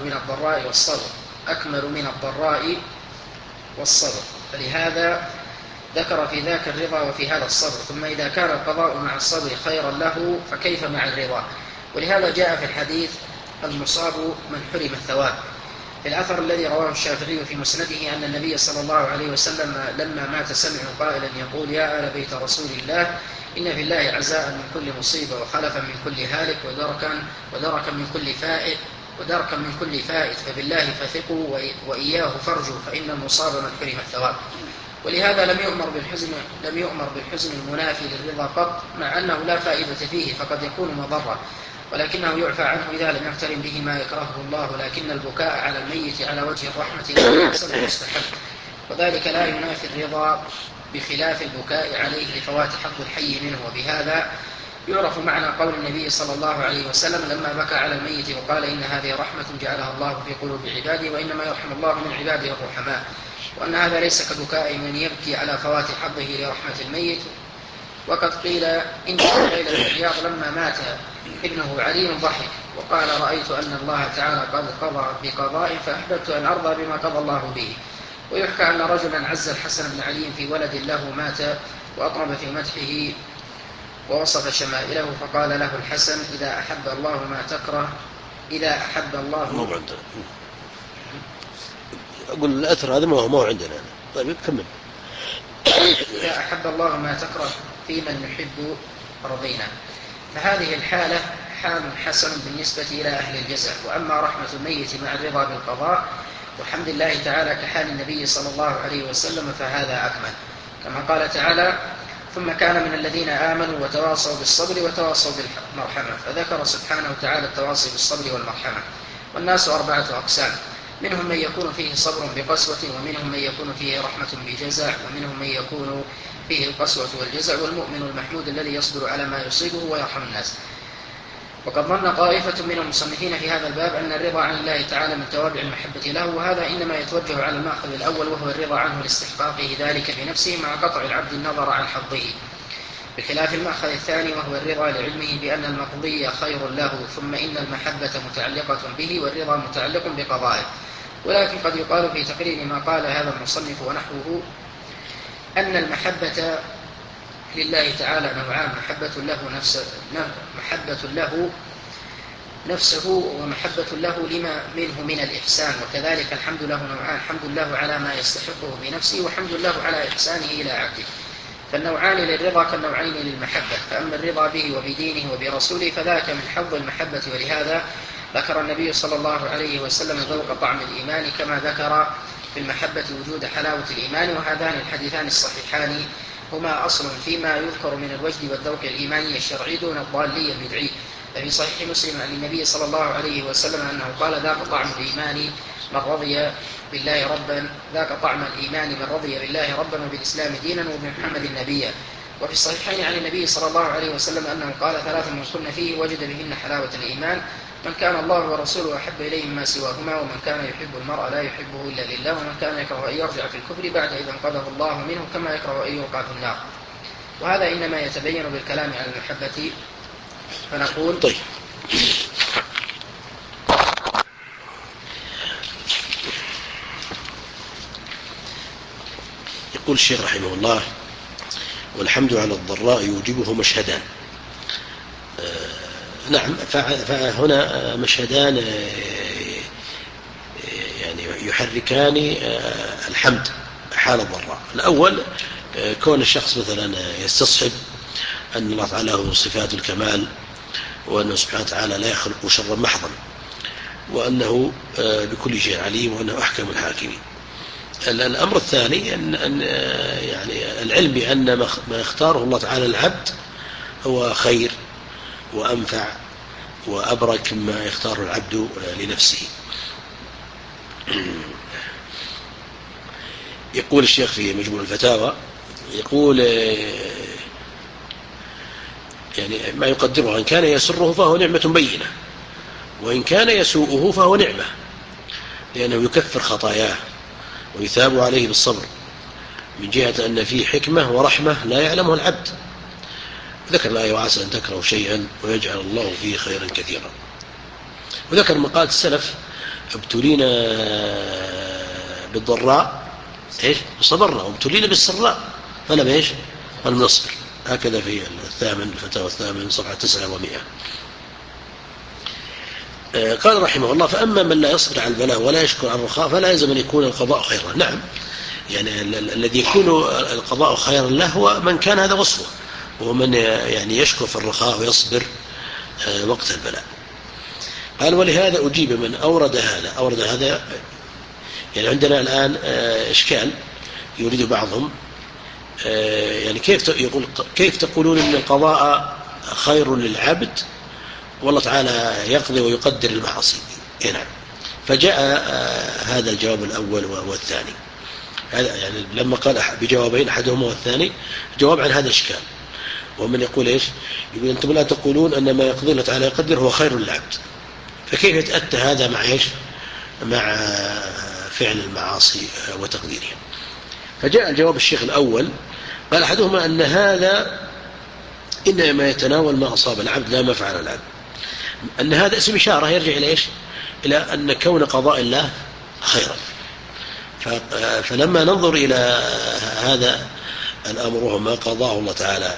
من الضراء والصبر، فلهذا ذكر في ذاك الرضا وفي هذا الصبر. ثم إذا كان القضاء مع الصبر خيرا له فكيف مع الرضا؟ ولهذا جاء في الحديث: المصاب من حرم الثواب. في الأثر الذي رواه الشافعي في مسنده أن النبي صلى الله عليه وسلم لما مات سمعوا قائلا يقول: يا آل بيت رسول الله إن في الله عزاء من كل مصيبة وخلفا من كل هالك ودركا من كل فائت فبالله فثقوا وإياه فارجوا فإن المصاب من حرم الثواب. ولهذا لم يؤمر بالحزن المنافي للرضا قط، مع أنه لا فائدة فيه فقد يكون مضرة، ولكنه يعفى عنه إذا لم يقترن به ما يكرهه الله. لكن البكاء على الميت على وجه الرحمة لا مستحب، وذلك لا ينافي الرضا بخلاف البكاء عليه لفوات حظ الحي منه. وبهذا يعرف معنى قول النبي صلى الله عليه وسلم لما بكى على الميت وقال: إن هذه رحمة جعلها الله في قلوب عباده وإنما يرحم الله من عباده الرحماء، وأن هذا ليس كبكاء من يبكي على فوات حظه لرحمة الميت. وقد قيل إن فضيل بن عياض لما مات ابنه علي ضحك وقال: رأيت أن الله تعالى قد قضى بقضاء فأحببت أن أرضى بما قضى الله به. ويحكى أن رجلا عز الحسن بن علي في ولد له مات وأطرب في مدحه ووصف شمائله، فقال له الحسن: إذا أحب الله ما أقول الأثر هذا ما هو عندنا. طيب كمل. إذا أحب الله ما تكره في من يحب رضينا. فهذه الحالة حال حسن بالنسبة إلى أهل الجزاء. وأما رحمة الميت مع الرضا بالقضاء وحمد الله تعالى كحال النبي صلى الله عليه وسلم فهذا أكمل، كما قال تعالى: ثم كان من الذين آمنوا وتواصوا بالصبر وتواصوا بالمرحمة. فذكر سبحانه وتعالى التواصي بالصبر والمرحمة. والناس 4 أقسام: منهم من يكون فيه صبر بقسوة، ومنهم من يكون فيه رحمة بجزع، ومنهم من يكون فيه القسوة والجزع، والمؤمن المحمود الذي يصبر على ما يصيبه ويرحم الناس. وقد ظن طائفة من المصنفين في هذا الباب أن الرضا عن الله تعالى من توابع المحبة له، وهذا إنما يتوجه على المأخذ الأول، وهو الرضا عنه لاستحقاقه ذلك بنفسه مع قطع العبد النظر عن حظه، بخلاف المأخذ الثاني وهو الرضا لعلمه بأن المقضي خير له، ثم إن المحبة متعلقة به والرضا متعلق بقضائه. ولكن قد يقال في تقرير ما قال هذا المصنف ونحوه أن المحبة لله تعالى نوعان: محبة له نفسه ومحبة له لما منه من الإحسان. وكذلك الحمد له نوعان: حمد له على ما يستحقه بنفسه، وحمد له على إحسانه إلى عبده. فالنوعان للرضا كالنوعين للمحبة، فأما الرضا به وبدينه وبرسوله فذاك من حظ المحبة. ولهذا ذكر النبي صلى الله عليه وسلم ذوق طعم الإيمان، كما ذكر في المحبة وجود حلاوة الإيمان. وهذان الحديثان الصحيحان هما أصل فيما يذكر من الوجد والذوق الإيماني الشرعي دون الضالي البدعي. ففي صحيح مسلم عن النبي صلى الله عليه وسلم أنه قال: ذاق طعم الإيمان من رضي بالله ربا وبالإسلام دينا وبمحمد نبيا. وفي الصحيحين عن النبي صلى الله عليه وسلم أنه قال: 3 من كن فيه وجد بهن حلاوة الإيمان: من كان الله ورسوله أحب إليه مما سواهما، ومن كان يحب المرء لا يحبه إلا لله، ومن كان يكره أن يرجع في الكفر بعد إذا انقذه الله منه كما يكره أن يوقع في النار. وهذا إنما يتبين بالكلام عن المحبة. فنقول: طيب. يقول الشيخ رحمه الله: والحمد على الضراء يوجبه مشهدان. نعم، فهنا مشهدان يعني يحركان الحمد حال الضراء. الأول كون الشخص مثلا يستصحب أن الله تعالى له صفات الكمال، وأنه سبحانه وتعالى لا يخلق شرا محضا، وأنه بكل شيء عليم، وأنه أحكم الحاكمين. الأمر الثاني أن يعني العلم بأن ما يختاره الله تعالى العبد هو خير وأنفع وأبرك مما يختاره العبد لنفسه. يقول الشيخ في مجموع الفتاوى، يقول يعني ما يقدره: إن كان يسره فهو نعمة بينة، وإن كان يسوءه فهو نعمة، لأنه يكفر خطاياه ويثاب عليه بالصبر، من جهة أن فيه حكمة ورحمة لا يعلمه العبد. ذكر الآية: وعسى أن تكرهوا شيئا ويجعل الله فيه خيرا كثيرا. وذكر مقالة السلف: ابتلينا بالضراء فصبرنا، وابتلينا بالسراء فلم نصبر. هكذا في الفتاوى الثامن صفحة 900. قال رحمه الله: فأما من لا يصبر على البلاء ولا يشكر على الرخاء فلا يلزم أن يكون القضاء خيرا. نعم، يعني الذي يكون القضاء خيرا له هو من كان هذا وصفه، وهو من يعني يشكر في الرخاء ويصبر وقت البلاء. قال: ولهذا أجيب من أورد هذا. يعني عندنا الآن إشكال يريد بعضهم، يعني كيف تقولون أن القضاء خير للعبد والله تعالى يقضي ويقدر المعاصي؟ نعم. فجاء هذا الجواب الأول والثاني. هذا يعني لما قال بجوابين، أحدهما والثاني، جواب عن هذا الإشكال. ومن يقول يقول: أنتم لا تقولون أن ما يقضي الله تعالى يقدر هو خير للعبد، فكيف يتأتى هذا مع فعل المعاصي وتقديرها؟ فجاء الجواب الشيخ الأول، قال: أحدهما أن هذا إنما يتناول ما أصاب العبد لا ما فعل العبد، أن هذا اسم إشارة يرجع إلى أن كون قضاء الله خيرا. فلما ننظر إلى هذا الأمر وما قضاه الله تعالى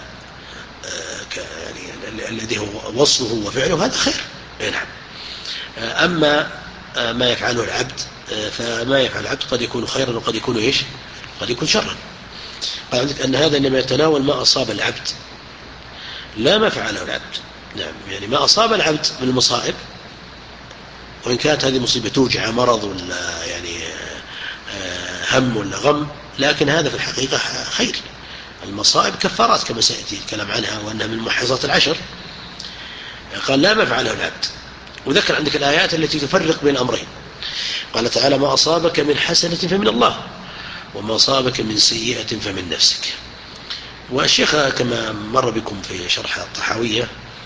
يعني الذي هو وصفه وفعله، هذا خير. نعم. أما ما يفعله العبد، فما يفعل العبد قد يكون خيرا وقد يكون قد يكون شرا. قال عندك أن هذا إنما يتناول ما أصاب العبد لا ما فعله العبد. نعم، يعني ما أصاب العبد من المصائب، وإن كانت هذه مصيبة توجع، مرض ولا يعني هم ولا غم، لكن هذا في الحقيقة خير. المصائب كفارات كما سيأتي الكلام عنها، وأنها من محيصات العشر. قال: لا ما فعله العبد. وذكر عندك الآيات التي تفرق بين أمرين. قال تعالى: ما أصابك من حسنة فمن الله، وما أصابك من سيئة فمن نفسك. والشيخ كما مر بكم في شرح الطحاوية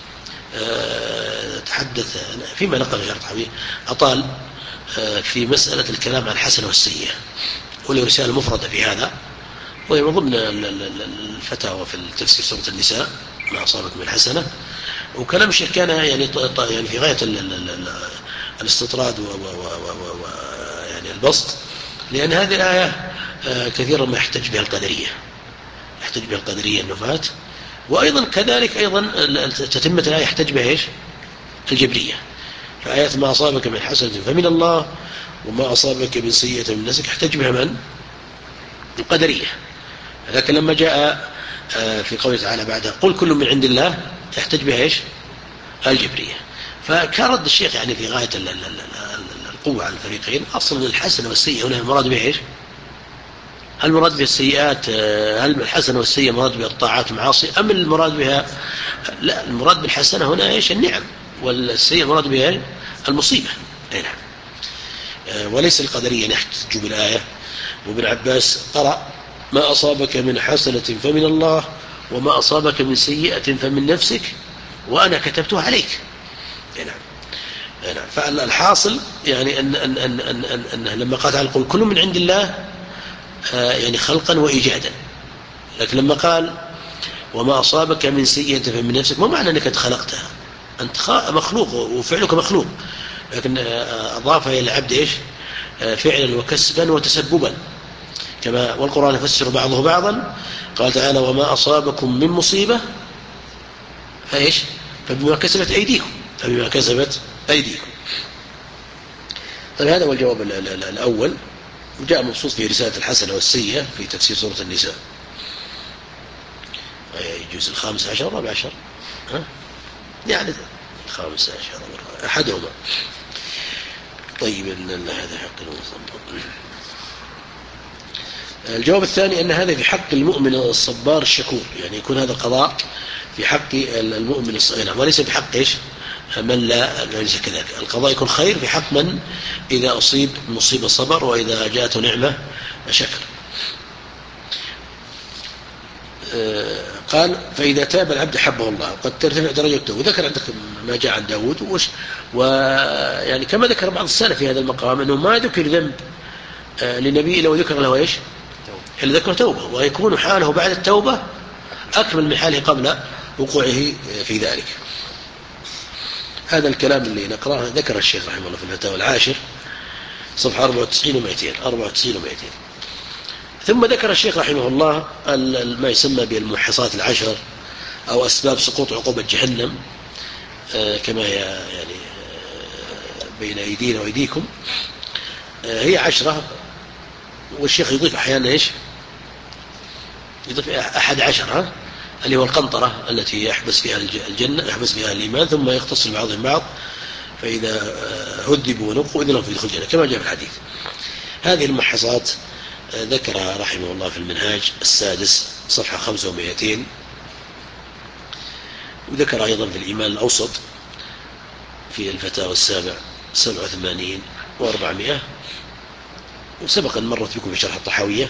تحدث فيما نقل شرح الطحاوية، أطال في مسألة الكلام عن الحسنة والسيئة، وله رسالة مفردة في هذا، وهي من ضمن الفتاوى في التفسير سورة النساء: ما أصابك من حسنة. وكلام الشيخ كان يعني في غاية الاستطراد يعني البسط، لأن هذه الآية كثيرا ما يحتج بها القدرية النفاة، وأيضا كذلك تتمة الآية يحتج بها الجبرية. فآيات ما أصابك من حسنة فمن الله، وما أصابك من سيئة من نفسك يحتج بها من؟ القدرية. لكن لما جاء في قوله تعالى بعدها: قل كل من عند الله، يحتج بها الجبرية. فكان رد الشيخ يعني في غاية القوة على الفريقين. أصلا الحسنة والسيئة هنا المراد بها هل المراد بها السيئات؟ هل الحسنة والسيئة مراد بها الطاعات المعاصي، أم المراد بها؟ لا، المراد بالحسنة هنا النعم، والسيئة مراد بها المصيبة. نعم. وليس القدرية يحتج بالآية. وابن عباس قرأ: ما أصابك من حسنة فمن الله، وما أصابك من سيئة فمن نفسك، وأنا كتبتها عليك. نعم. فالحاصل يعني أن لما قال تعالى: قل كل من عند الله، يعني خلقا وإيجادا. لكن لما قال: وما أصابك من سيئة فمن نفسك، ما معنى أنك خلقتها؟ أنت مخلوق وفعلك مخلوق، لكن أضاف إلى العبد فعلا وكسبا وتسببا، كما والقرآن يفسر بعضه بعضا. قال تعالى: وما أصابكم من مصيبة فبما كسبت أيديكم. طيب، هذا هو الجواب الأول، وجاء مبسوط في رسالة الحسنة والسيئة في تفسير سورة النساء. يجوز 15 14 يعني 15 أحدهما. طيب هذا حق المصبر. الجواب الثاني أن هذا في حق المؤمن الصبار الشكور، يعني يكون هذا قضاء في حق المؤمن الصبار وليس في حق إيش من لا ليس كذلك. القضاء يكون خير في حق من إذا أصيب مصيبة صبر، وإذا جاءته نعمة شكر. قال فإذا تاب العبد حبه الله قد ترتفع درجته. وذكر عندك ما جاء عن داود ويعني كما ذكر بعض السلف في هذا المقام أنه ما ذكر ذنب لنبي لو ذكر له إيش إلا ذكر توبة، ويكون حاله بعد التوبة أكمل من حاله قبل وقوعه في ذلك. هذا الكلام اللي نقرأه ذكر الشيخ رحمه الله في الفتاوى العاشر صفحة 94 و200. ثم ذكر الشيخ رحمه الله ما يسمى بالموحصات العشر أو أسباب سقوط عقوبة جهنم، كما يعني بين أيدينا وأيديكم. هي 10، والشيخ يضيف أحيانا إيش يضيف 11 اللي هو القنطرة التي يحبس فيها الجنة يحبس فيها الإيمان، ثم يختص بعضهم بعض، فإذا هذبوا ونقوا إذن لهم في دخول الجنة كما جاء في الحديث. هذه المحصات ذكرها رحمه الله في المنهاج السادس صفحة 500، وذكر أيضا في الإيمان الأوسط في الفتاوى السابع 87 و400، وسبق أن مرت بكم في شرح الطحاوية.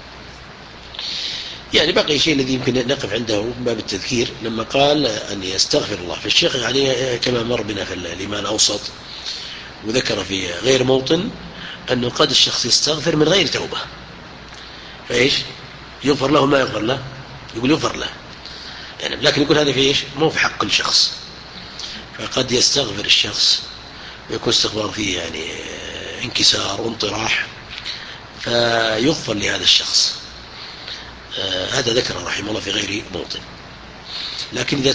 يعني بقي شيء الذي يمكن نقف عنده من باب التذكير لما قال أن يستغفر الله. فالشيخ يعني كما مر بنا في الإيمان الأوسط وذكر في غير موطن أنه قد الشخص يستغفر من غير توبة، فإيش يغفر له ما يغفر له، يقول يغفر له يعني، لكن يقول هذا في إيش مو في حق كل شخص. فقد يستغفر الشخص ويكون استغفار فيه يعني انكسار وانطراح فيغفر لهذا الشخص. هذا ذكر رحمه الله في غير موطن. لكن إذا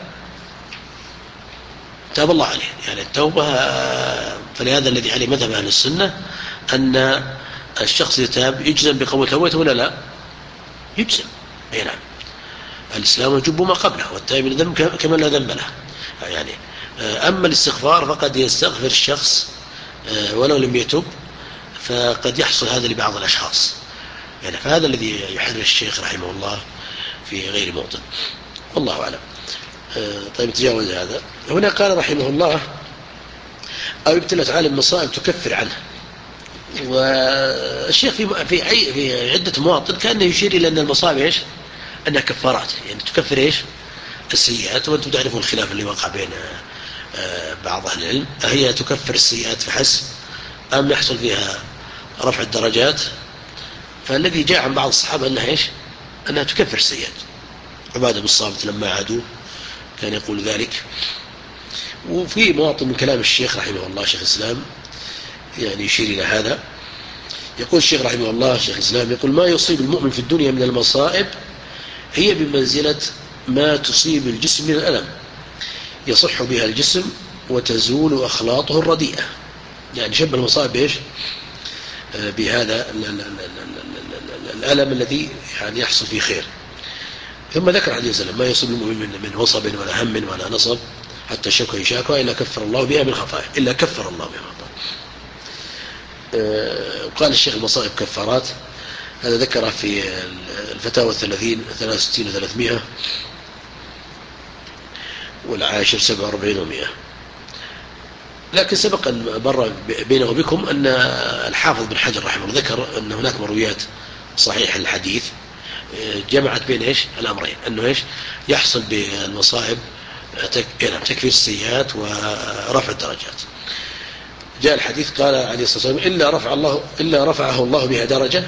تاب الله عليه يعني التوبة، فلهذا الذي عليه مذهب أهل السنة أن الشخص إذا تاب يجزم بقبول توبته ولا لا؟ يجزم. أي نعم، الإسلام يجب ما قبله، والتائب من الذنب كمن لا ذنب له يعني. أما الاستغفار فقد يستغفر الشخص ولو لم يتب، فقد يحصل هذا لبعض الأشخاص يعني. فهذا الذي يحرر الشيخ رحمه الله في غير موطن، والله أعلم. طيب تجاوز هذا. هنا قال رحمه الله أو ابتلت عالم مصائب تكفر عنه. والشيخ في عدة مواطن كان يشير إلى أن المصائب إيش أنها كفارات، يعني تكفر إيش السيئات. وأنتم تعرفون الخلاف اللي وقع بين بعض أهل العلم، هي تكفر السيئات فحسب أم يحصل فيها رفع الدرجات. فالذي جاء عن بعض الصحابة أنها إيش أنها تكفر السيئات. عبادة بن الصامت لما عادوا كان يقول ذلك. وفي مواطن من كلام الشيخ رحمه الله شيخ الإسلام يعني يشير إلى هذا. يقول الشيخ رحمه الله شيخ الإسلام يقول ما يصيب المؤمن في الدنيا من المصائب هي بمنزلة ما تصيب الجسم من الألم يصح بها الجسم وتزول أخلاطه الرديئة. يعني شبه المصائب إيش بهذا الألم الذي يعني يحصل فيه خير. ثم ذكر حديث السلام ما يصيب المؤمن من وصب ولا هم ولا نصب حتى الشوكة يشاكها إلا كفر الله بها من خطايا إلا كفر الله بها من خطايا. قال الشيخ المصائب كفارات. هذا ذكره في الفتاوى 63 و300 والعاشر 47 و100. لكن سبق أن مر بينه وبكم أن الحافظ بن حجر رحمه الله ذكر أن هناك مرويات صحيح الحديث جمعت بين إيش الأمرين، أنه إيش يحصل بالمصائب تكفير السيئات ورفع الدرجات. جاء الحديث قال عليه الصلاة والسلام إلا رفعه الله بها درجة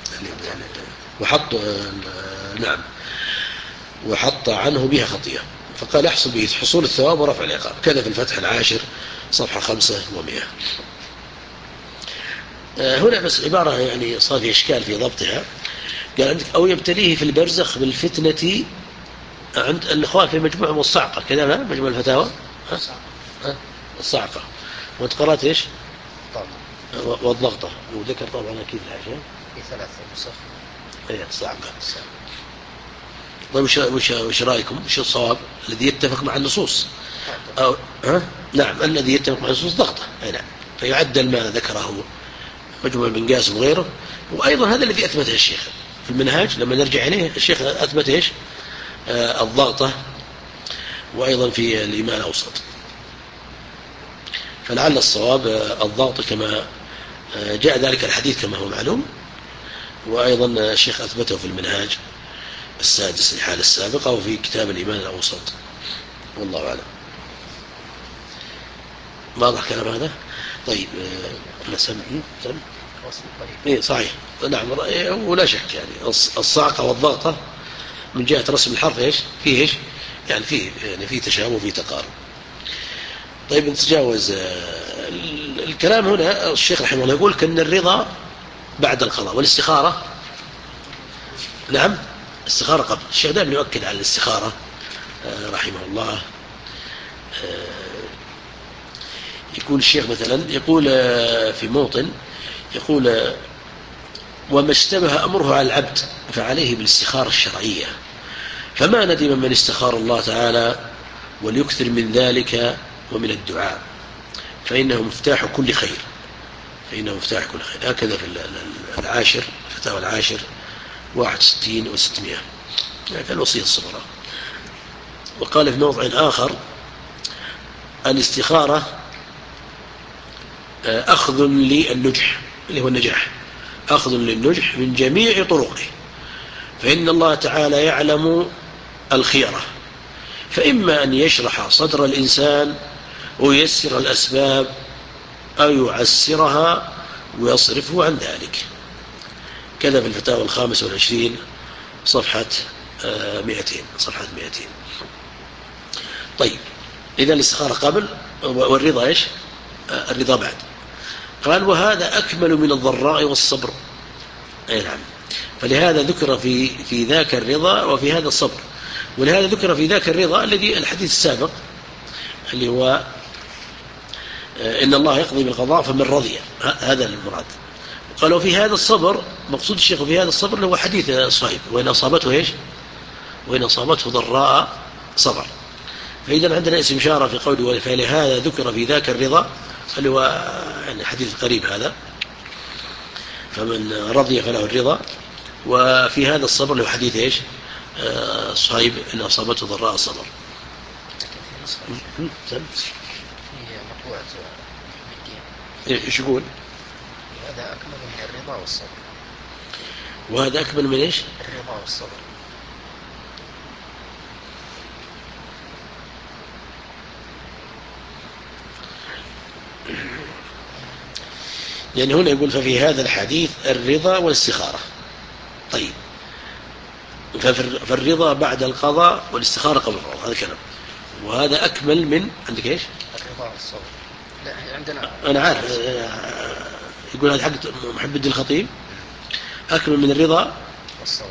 وحط عنه بها خطيئة. فقال يحصل به حصول الثواب ورفع العقاب. كذا في الفتح العاشر صفحة 500. هنا بس عبارة يعني صار في إشكال في ضبطها. قال عندك أو يبتليه في البرزخ بالفتنة عند الإخوان في مجموعة والصعقة كذا لا مجموعة الفتاوى الصعقة. وانت قرأت إيش والضغطة وذكر طبعا أكيد الحاجة في 3 مصف الصعقة. طيب وش رأيكم؟ وش الصواب؟ الذي يتفق مع النصوص أو نعم، الذي يتفق مع النصوص ضغطه، نعم، فيعدل ما ذكره مجموع بن قاسم وغيره. وأيضا هذا الذي أثبته الشيخ في المنهاج، لما نرجع إليه الشيخ أثبت إيش؟ الضغطة، وأيضا في الإيمان الأوسط. فلعل الصواب الضغط كما جاء ذلك الحديث كما هو معلوم، وأيضا الشيخ أثبته في المنهاج السادس الحالة السابقة، وفي كتاب الإيمان الأوسط، والله أعلم. واضح كلام هذا؟ طيب سم إيه صحيح، نعم، ولا شك يعني الصعقة والضغطة من جهة رسم الحرف إيش فيه إيش يعني فيه تشابه وفيه تقارب. طيب نتجاوز الكلام هنا. الشيخ رحمه الله يقول كأن الرضا بعد القضاء، والاستخارة نعم استخارة قبل. الشيخ دائما يؤكد على الاستخارة رحمه الله. يقول الشيخ مثلا، يقول في موطن، يقول وما اشتبه أمره على العبد فعليه بالاستخارة الشرعية، فما ندم من استخار الله تعالى، وليكثر من ذلك ومن الدعاء، فإنه مفتاح كل خير، فإنه مفتاح كل خير. هكذا في العاشر، فتاوى العاشر 61 و600، يعني الوصية الصغرى. وقال في موضع آخر الاستخارة أخذ للنجح، اللي هو النجاح، أخذ للنجح من جميع طرقه، فإن الله تعالى يعلم الخيرة، فإما أن يشرح صدر الإنسان وييسر الأسباب، أو يعسرها ويصرفه عن ذلك. كذا في الفتاوى 25 صفحة 200. طيب إذا الاستخارة قبل، والرضا إيش؟ الرضا بعد. قال وهذا أكمل من الضراء والصبر. أي نعم، فلهذا ذكر في ذاك الرضا وفي هذا الصبر. ولهذا ذكر في ذاك الرضا الذي الحديث السابق اللي هو إن الله يقضي بالقضاء فمن رضي، هذا المراد. قالوا في هذا الصبر، مقصود الشيخ في هذا الصبر اللي هو حديث صهيب، وإن أصابته إيش؟ وإن أصابته ضراء صبر. فإذا عندنا اسم إشارة في قوله فلهذا ذكر في ذاك الرضا اللي هو يعني حديث قريب هذا، فمن رضي فله الرضا. وفي هذا الصبر اللي هو حديث إيش؟ صهيب إن أصابته ضراء صبر. إيش يقول؟ هذا أكمل من الرضا والصبر. وهذا أكمل من إيش؟ الرضا والصبر. يعني هنا يقول ففي هذا الحديث الرضا والاستخارة. طيب فالرضا بعد القضاء والاستخارة قبل القضاء، هذا كلام. وهذا أكمل من عندك إيش؟ الرضا والصبر. لا عندنا أنا عارف، يقول هذا حق محب الدين الخطيب، أكمل من الرضا والصبر.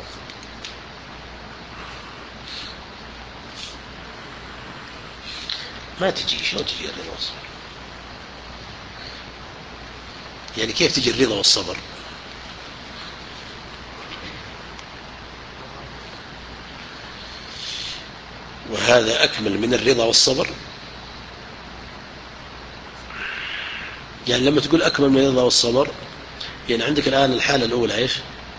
ما تجي، شلون تجي الرضا والصبر؟ يعني كيف تجي الرضا والصبر؟ وهذا أكمل من الرضا والصبر، يعني لما تقول أكمل من الرضا والصبر، يعني عندك الآن الحالة الأولى إيش؟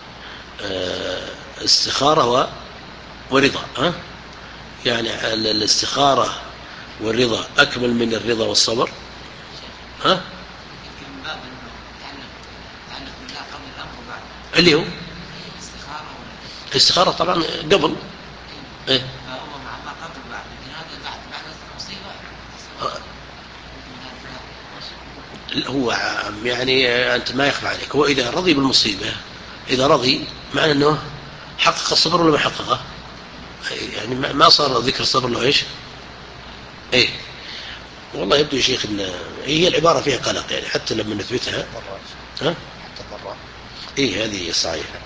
استخارة ورضا، يعني الاستخارة والرضا أكمل من الرضا والصبر، اللي هو الاستخارة طبعا قبل إيه؟ هو ما قبل بعد، لكن هذا بعد المصيبة. هو يعني أنت ما يخفى عليك، هو إذا رضي بالمصيبة، إذا رضي معنى أنه حقق الصبر ولا ما حققه؟ يعني ما صار ذكر الصبر له إيش؟ إيه والله يبدو يا شيخ إن هي العبارة فيها قلق، يعني حتى لما نثبتها حتى الضراء. إيه هذه صحيحة.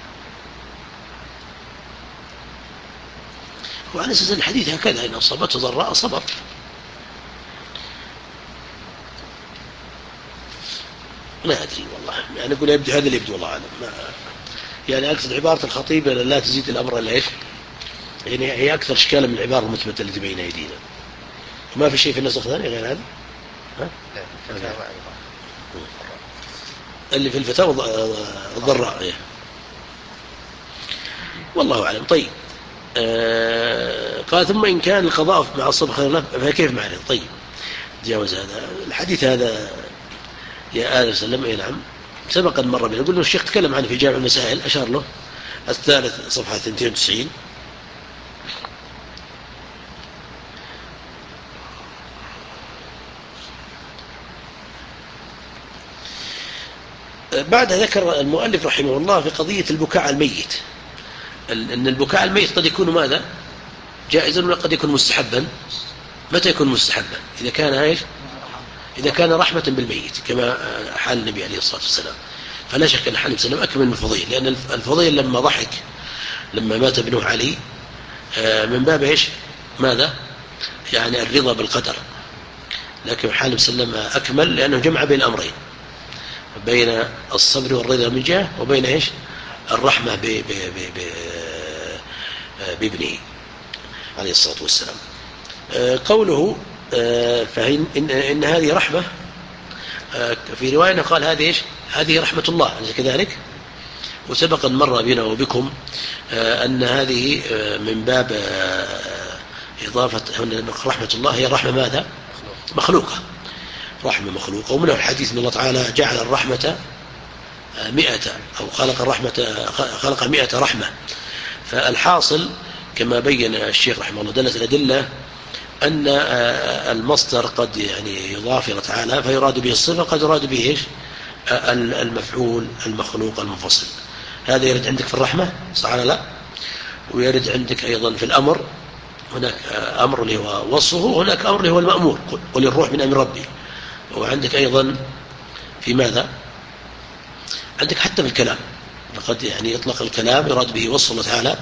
وعلى أساس الحديث هكذا إن أصابته ضراء صبر. ما أدري والله، يعني أقول يبدو هذا اللي يبدو، والله أعلم. يعني أقصد عبارة الخطيب لا تزيد الأمر إلا إيش؟ يعني هي أكثر إشكالا من العبارة المثبتة التي بين أيدينا. ما في شيء في النسخ الثاني غير هذا؟ لا، فتاوى أيضا اللي في الفتاوى الضراء. إيه. والله أعلم. طيب قال ثم إن كان القضاء مع الصبر خير له فكيف معنى؟ طيب تجاوز هذا الحديث هذا يا آل وسلم. إيه نعم، سبقا مرة بنا قلنا الشيخ تكلم عنه في جامع المسائل، أشار له الثالث صفحة 92. بعد ذكر المؤلف رحمه الله في قضية البكاء على الميت، أن البكاء على الميت قد يكون ماذا؟ جائزا ولا قد يكون مستحبا. متى يكون مستحبا؟ إذا كان ايش؟ إذا كان رحمة بالميت كما حال النبي عليه الصلاة والسلام. فلا شك أن حال النبي أكمل من الفضيل، لأن الفضيل لما ضحك لما مات ابنه علي من باب ايش؟ ماذا؟ يعني الرضا بالقدر. لكن حال النبي أكمل لأنه جمع بين الأمرين، بين الصبر والرضا من جهة، وبين ايش؟ الرحمة بابنه عليه الصلاة والسلام. قوله إن هذه رحمة، في رواية قال هذه إيش؟ هذه رحمة الله، أليس كذلك؟ وسبقا مر بنا وبكم أن هذه من باب إضافة رحمة الله هي الرحمة ماذا؟ مخلوقة، رحمة مخلوقة. ومنه الحديث أن الله تعالى جعل الرحمة 100 أو خلق 100 رحمة. فالحاصل كما بين الشيخ رحمه الله دلت الأدلة أن المصدر قد يعني يضاف إلى تعالى فيراد به الصفة، قد يراد به إيش؟ المفعول المخلوق المنفصل. هذا يرد عندك في الرحمة صح ولا لا؟ ويرد عندك أيضا في الأمر، هناك أمر اللي هو وصفه، وهناك أمر اللي هو المأمور، قل الروح من أمر ربي. وعندك أيضا في ماذا؟ عندك حتى في الكلام، فقد يعني يطلق الكلام يراد به وصف الله تعالى،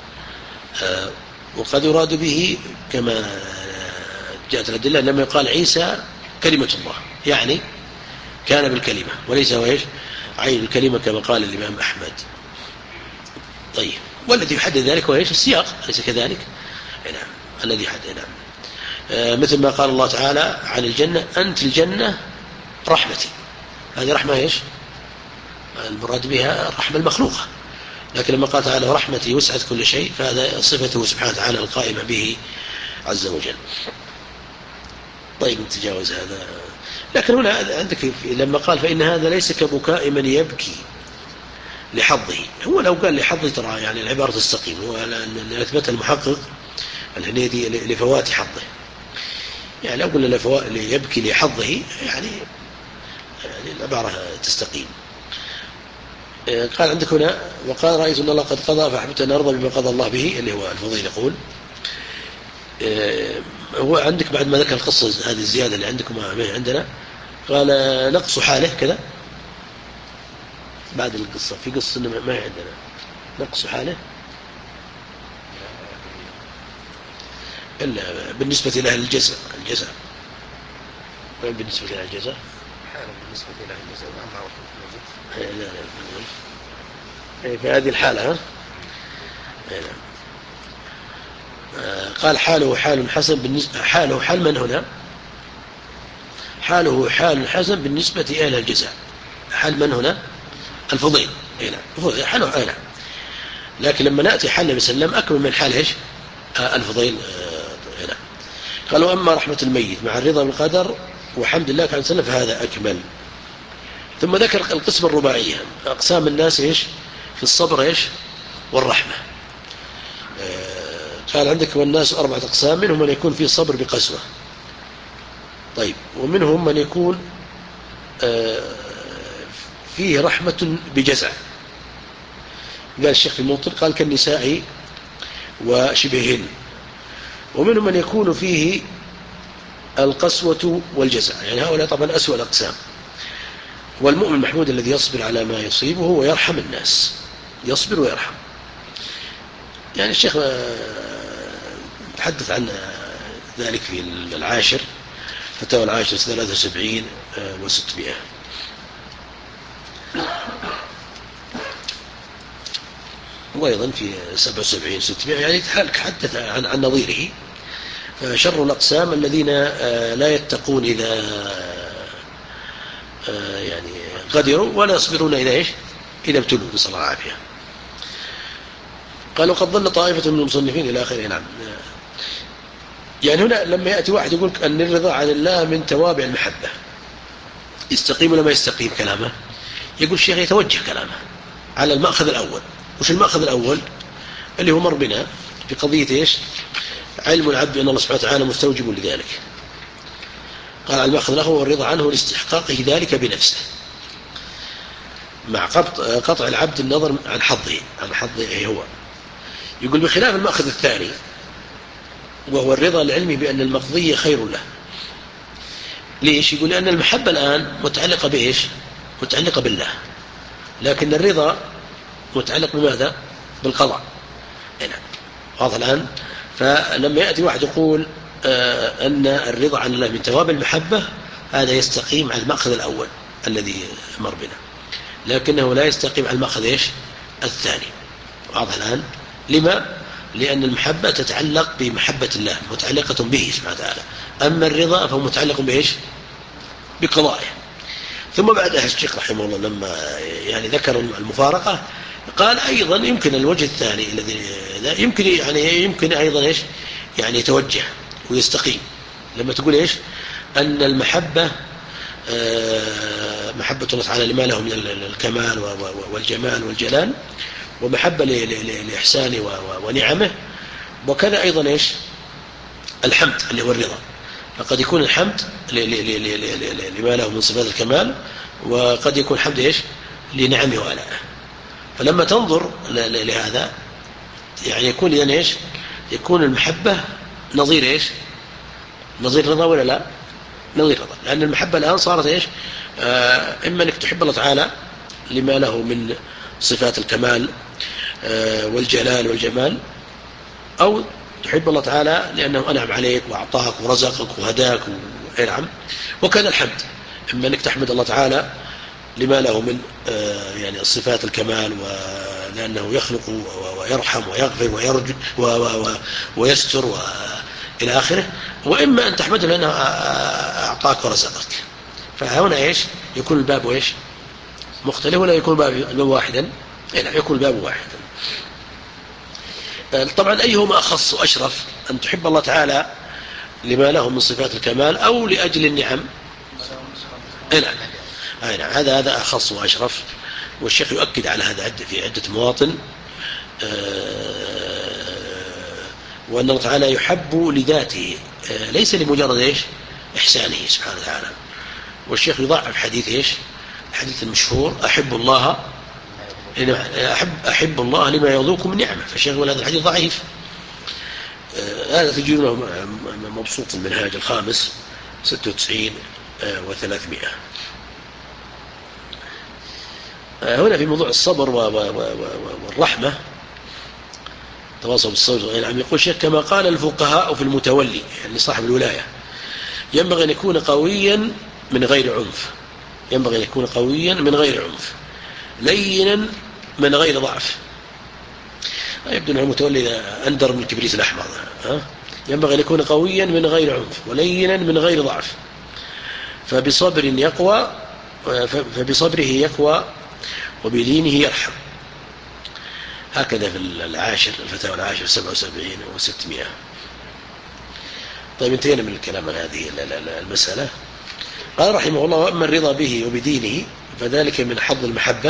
وقد يراد به كما جاءت الأدلة لما يقال عيسى كلمة الله، يعني كان بالكلمة وليس هو ايش؟ عين الكلمة كما قال الإمام أحمد. طيب، والذي يحدد ذلك هو ايش؟ السياق، أليس كذلك؟ نعم، الذي يحدد. نعم، مثل ما قال الله تعالى عن الجنة أنت الجنة رحمتي، هذه رحمة ايش؟ المراد بها الرحمة المخلوقة. لكن لما قال تعالى رحمتي وسعت كل شيء، فهذا صفته سبحانه وتعالى القائمة به عز وجل. طيب نتجاوز هذا. لكن هنا عندك لما قال فإن هذا ليس كبكاء من يبكي لحظه، هو لو قال لحظه ترى يعني العبارة تستقيم، هو أثبت المحقق الهنيدي لفوات حظه، يعني لو قلنا يبكي لحظه يعني العبارة تستقيم. قال عندك هنا وقال رأيت أن الله قد قضى فأحببت أن أرضى بما قضى الله به، اللي هو الفضيل يقول. هو عندك بعد ما ذكر القصة هذه الزيادة اللي عندكم ما عندنا، قال نقص حاله كذا بعد القصة، في قصة ما عندنا نقص حاله إلا بالنسبة إلى الجزاء. بالنسبة إلى الجزاء حالا بالنسبة إلى الجزاء وأما رحمة لا في هذه الحالة قال حاله حال حسن بالنسبة، حاله حال من هنا؟ حاله حال حسن بالنسبة إلى الجزاء. حال من هنا؟ الفضيل. هنا حاله هنا. لكن لما نأتي حال النبي صلى الله عليه وسلم أكمل من حال إيش؟ الفضيل هنا. قالوا أما رحمة الميت مع الرضا بالقدر وحمد الله كان سلف فهذا أكمل. ثم ذكر القسم الرباعية، أقسام الناس إيش؟ في الصبر إيش؟ والرحمة. قال عندك والناس 4 أقسام، منهم من يكون فيه صبر بقسوة، طيب، ومنهم من يكون فيه رحمة بجزع. قال الشيخ في المنطق قال كالنساء وشبههن. ومنهم من يكون فيه القسوة والجزع، يعني هؤلاء طبعا أسوأ الأقسام. والمؤمن محمود الذي يصبر على ما يصيبه ويرحم الناس، يصبر ويرحم. يعني الشيخ تحدث عن ذلك في العاشر، فتاوى العاشر 73 و600. وأيضا في 77 600 يعني تحدث عن نظيره. فشر الأقسام الذين لا يتقون إذا يعني قدروا ولا يصبرون إذا ابتلوا، نسأل الله العافية. قالوا قد ضل طائفة من المصنفين إلى آخره. نعم. يعني هنا لما يأتي واحد يقول أن الرضا عن الله من توابع المحبة، يستقيم ولا ما يستقيم كلامه؟ يقول الشيخ يتوجه كلامه على المأخذ الأول. وش المأخذ الأول؟ اللي هو مر بنا في قضية علم العبد أن الله سبحانه وتعالى مستوجب لذلك. قال المأخذ الأول والرضا عنه لاستحقاقه ذلك بنفسه، مع قطع العبد النظر عن حظه هو. يقول بخلاف المأخذ الثاني وهو الرضا العلمي بأن المقضي خير له. ليش؟ يقول لأن المحبة الآن متعلقة بإيش؟ متعلقة بالله، لكن الرضا متعلق بماذا؟ بالقضاء. هنا واضح الآن. فلما يأتي واحد يقول أن الرضا عن الله من توابع المحبة، هذا يستقيم على المأخذ الأول الذي مر بنا، لكنه لا يستقيم على المأخذ الثاني. واضح الآن. لما؟ لأن المحبة تتعلق بمحبة الله، متعلقة به سبحانه وتعالى. أما الرضا فهو متعلق بإيش؟ بقضائه. ثم بعدها الشيخ رحمه الله لما يعني ذكر المفارقة قال أيضا يمكن الوجه الثاني الذي يمكن أيضا يعني يتوجه ويستقيم لما تقول أن المحبة محبة الله تعالى لما له من الكمال والجمال والجلال، ومحبة لإحسانه ونعمه، وكذا أيضا الحمد اللي هو الرضا. فقد يكون الحمد لما له من صفات الكمال، وقد يكون الحمد لنعمه وآلائه. فلما تنظر لهذا يعني يكون إذن يكون المحبة نظير نظير رضا ولا لا؟ نظير رضا. لأن المحبة الآن صارت إما أنك تحب الله تعالى لما له من صفات الكمال والجلال والجمال، أو تحب الله تعالى لأنه أنعم عليك وأعطاك ورزقك وهداك وإنعم. وكذا الحمد، إما أنك تحمد الله تعالى لما له من يعني الصفات الكمال، ولأنه يخلق ويرحم ويغفر ويرجو ويستر إلى آخره، وإما أن تحمده لأنه أعطاك ورزقك. فهنا يكون الباب مختلف، ولا يكون الباب واحدا؟ لا، يكون الباب واحدا. طبعا أيهما أخص وأشرف، أن تحب الله تعالى لما له من صفات الكمال أو لأجل النعم؟ هذا أخص وأشرف. والشيخ يؤكد على هذا في عدة مواطن، وأن الله تعالى يحب لذاته ليس لمجرد إحسانه سبحانه وتعالى. والشيخ يضعف حديث الحديث المشهور أحب الله لما يرضوكم من نعمة. فالشيخ يقول هذا الحديث ضعيف. هذا تجدونه مبسوط المنهاج الخامس 96 و300. هنا في موضوع الصبر والرحمة تواصل بالصبر. يعني يقول الشيخ كما قال الفقهاء في المتولي يعني صاحب الولاية، ينبغي أن يكون قويا من غير عنف، ينبغي أن يكون قويا من غير عنف، لينا من غير ضعف. يبدو أن المتولي أندر من الكبريت الأحمر. ينبغي أن يكون قويا من غير عنف ولينا من غير ضعف، فبصبره يقوى وبلينه يرحم. هكذا في الفتاوى العاشر 77 و600. طيب انتهينا من الكلام عن هذه المسألة. قال رحمه الله وأما الرضا به وبدينه فذلك من حظ المحبة.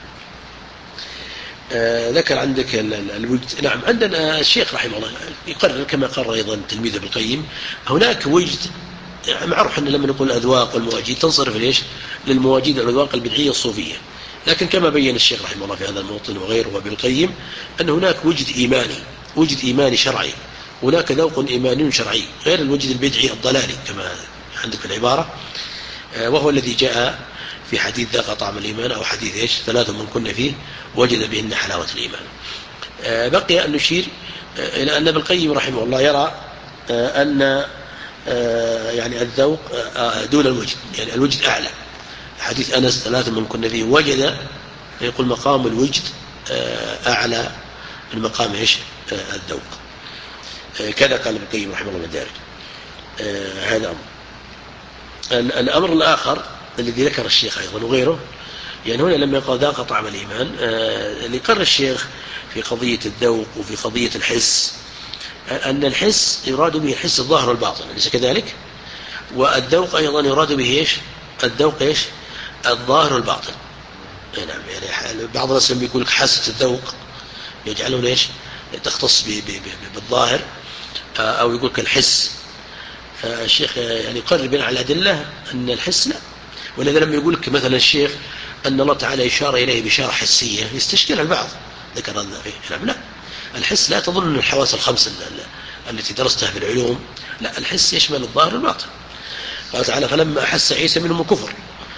ذكر عندك الوجد. نعم، عندنا الشيخ رحمه الله يقرر كما قرر أيضا تلميذه بالقيم، هناك وجد. معروف أن لما نقول الأذواق والمواجيد تنصرف للمواجيد الأذواق البدعية الصوفية، لكن كما بين الشيخ رحمه الله في هذا الموطن وغيره وبالقيم أن هناك وجد إيماني شرعي، هناك ذوق إيماني شرعي غير الوجد البدعي الضلالي كما عندك في العبارة، وهو الذي جاء في حديث ذاق طعم الإيمان، أو حديث 3 من كن فيه وجد بهن حلاوة الإيمان. بقي أن نشير إلى أن ابن القيم رحمه الله يرى أن يعني الذوق دون الوجد، يعني الوجد أعلى. حديث أنس 3 من كن فيه وجد، يقول مقام الوجد أعلى من مقام إيش؟ الذوق. كذا قال ابن القيم رحمه الله المدارج. هذا أمر. الأمر الآخر الذي ذكر الشيخ أيضا وغيره، يعني هنا لما يقال ذاق طعم الإيمان، اللي قرر الشيخ في قضية الذوق وفي قضية الحس أن الحس يراد به الحس الظاهر والباطن، أليس كذلك؟ والذوق أيضا يراد به إيش؟ الذوق إيش؟ الظاهر والباطن. نعم، يعني بعض الناس لما يقول لك حاسة الذوق يجعلون إيش؟ تختص بالظاهر، أو يقول لك الحس. الشيخ يعني يقرر بناء على الأدلة أن الحس لا. ولذا لما يقول لك مثلا الشيخ أن الله تعالى يشار إليه بشارة حسية يستشكل البعض، ذكر هذا فيه. نعم، لا، الحس لا تظن أن الحواس الخمس التي درستها في العلوم، لا، الحس يشمل الظاهر والباطن. قال تعالى فلما أحس عيسى منهم الكفر.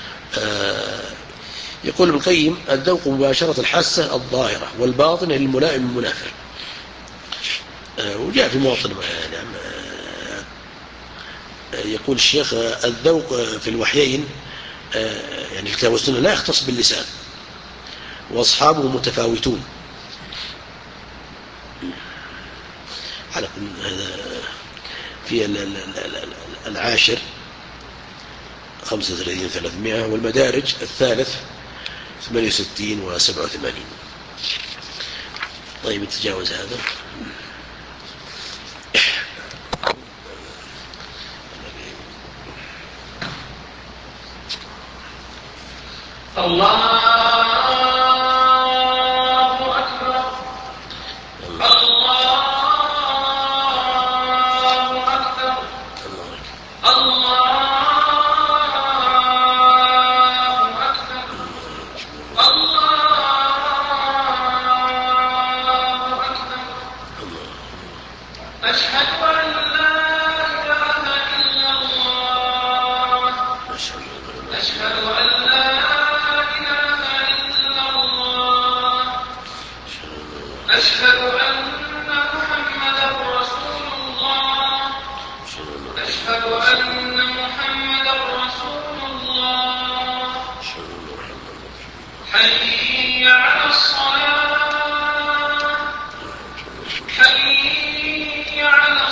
يقول ابن القيم الذوق مباشرة الحاسة الظاهرة، والباطن الملائم المنافر. وجاء في مواطن نعم. يقول الشيخ الذوق في الوحيين يعني الكتاب والسنة لا يختص باللسان، وأصحابه متفاوتون. على كل هذا في العاشر 35 و300، والمدارج الثالث 68 و87. طيب نتجاوز هذا. الله أكبر. الله أكبر. الله أكبر. الله أكبر. أشهد أن لا إله إلا الله. أشهد أن لا إله إلا الله. أشهد أن محمدا رسول الله. أشهد أن محمدا رسول الله. حي على الصلاة. حي على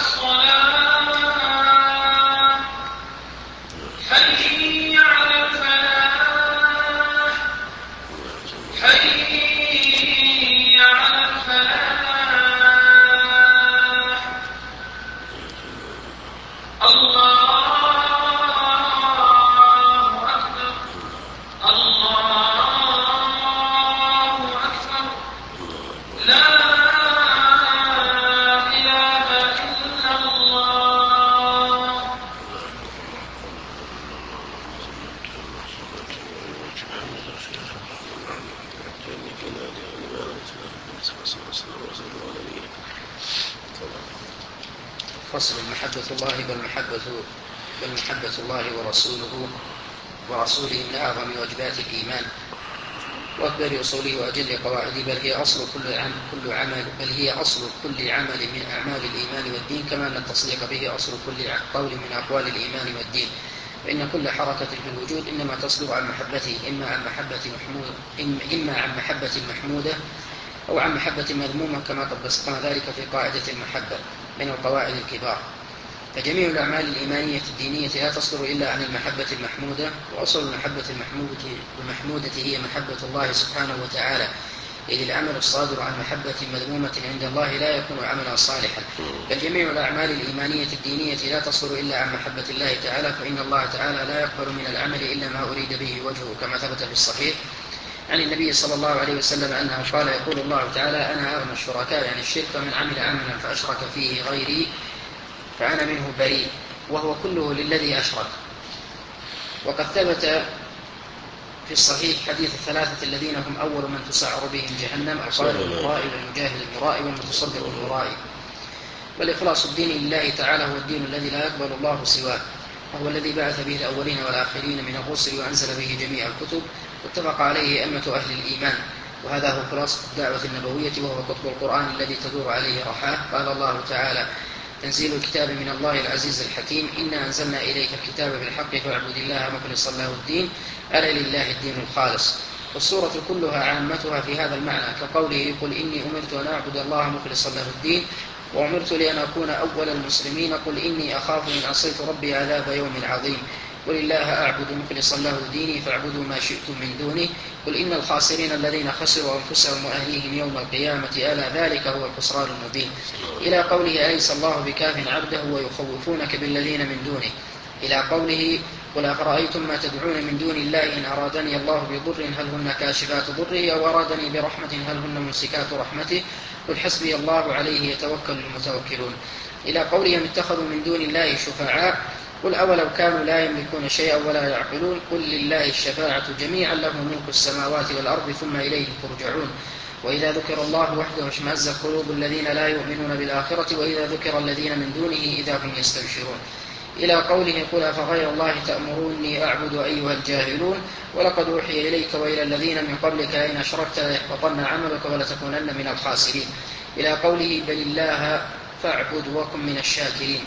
الصلاة. حي على الفلاح. حي على الفلاح. الله أكبر. الله أكبر. لا إله إلا الله. فصل محبة الله بل محبة الله ورسوله من أعظم واجبات الإيمان وأكبر أصوله وأجل قواعده، بل هي أصل كل عمل من أعمال الإيمان والدين، كما أن التصديق به أصل كل قول من أقوال الإيمان والدين. فإن كل حركة في الوجود إنما تصدر عن محبته، إما عن محبة محمودة أو عن محبة مذمومة، كما قد بسطنا ذلك في قاعدة المحبة من القواعد الكبار. فجميع الأعمال الإيمانية الدينية لا تصدر إلا عن المحبة المحمودة، وأصل المحبة المحمودة هي محبة الله سبحانه وتعالى، إذ العمل الصادر عن محبة مذمومة عند الله لا يكون عملا صالحا. بل جميع الأعمال الإيمانية الدينية لا تصدر إلا عن محبة الله تعالى، فإن الله تعالى لا يقبل من العمل إلا ما أريد به وجهه، كما ثبت في الصحيح عن النبي صلى الله عليه وسلم أنه قال يقول الله تعالى أنا أغنى الشركاء يعني الشرك، من عمل عملا فأشرك فيه غيري فأنا منه بريء، وهو كله للذي أشرك. وقد ثبت في الصحيح حديث الثلاثة الذين هم أول من تسعر بهم جهنم: القائل المرائي والمجاهد المرائي والمتصدق المرائي. والإخلاص الدين لله تعالى هو الدين الذي لا يقبل الله سواه، وهو الذي بعث به الأولين والآخرين من الرسل وأنزل به جميع الكتب، واتفق عليه أئمة أهل الإيمان. وهذا هو خلاصة الدعوة النبوية، وهو قطب القرآن الذي تدور عليه رحاه. قال الله تعالى: تنزيل الكتاب من الله العزيز الحكيم، إنا أنزلنا إليك الكتاب بالحق فاعبد الله مخلصا له الدين، ألا لله الدين الخالص. والسورة كلها عامتها في هذا المعنى، كقوله قل إني أمرت أن أعبد الله مخلصا له الدين وأمرت لأن أكون أول المسلمين، قل إني أخاف إن عصيت ربي عذاب يوم عظيم، قل الله أعبد مخلصا له ديني فاعبدوا ما شئتم من دونه، قل إن الخاسرين الذين خسروا أنفسهم وأهليهم يوم القيامة ألا ذلك هو الخسران المبين، إلى قوله أليس الله بكاف عبده ويخوفونك بالذين من دونه، إلى قوله قل أفرأيتم ما تدعون من دون الله إن أرادني الله بضر هل هن كاشفات ضره أو أرادني برحمة هل هن ممسكات رحمته، قل حسبي الله عليه يتوكل المتوكلون، إلى قولهم اتخذوا من دون الله شفعاء قل أولو كانوا لا يملكون شيئا ولا يعقلون، قل لله الشفاعة جميعا له ملك السماوات والأرض ثم إليه ترجعون، وإذا ذكر الله وحده اشمأزت قلوب الذين لا يؤمنون بالآخرة وإذا ذكر الذين من دونه إذا هم يستبشرون، إلى قوله قل أفغير الله تأمروني أعبد أيها الجاهلون، ولقد أوحي إليك وإلى الذين من قبلك إن أشركت ليحبطن عملك ولتكونن من الخاسرين، إلى قوله بل الله فاعبد وكن من الشاكرين.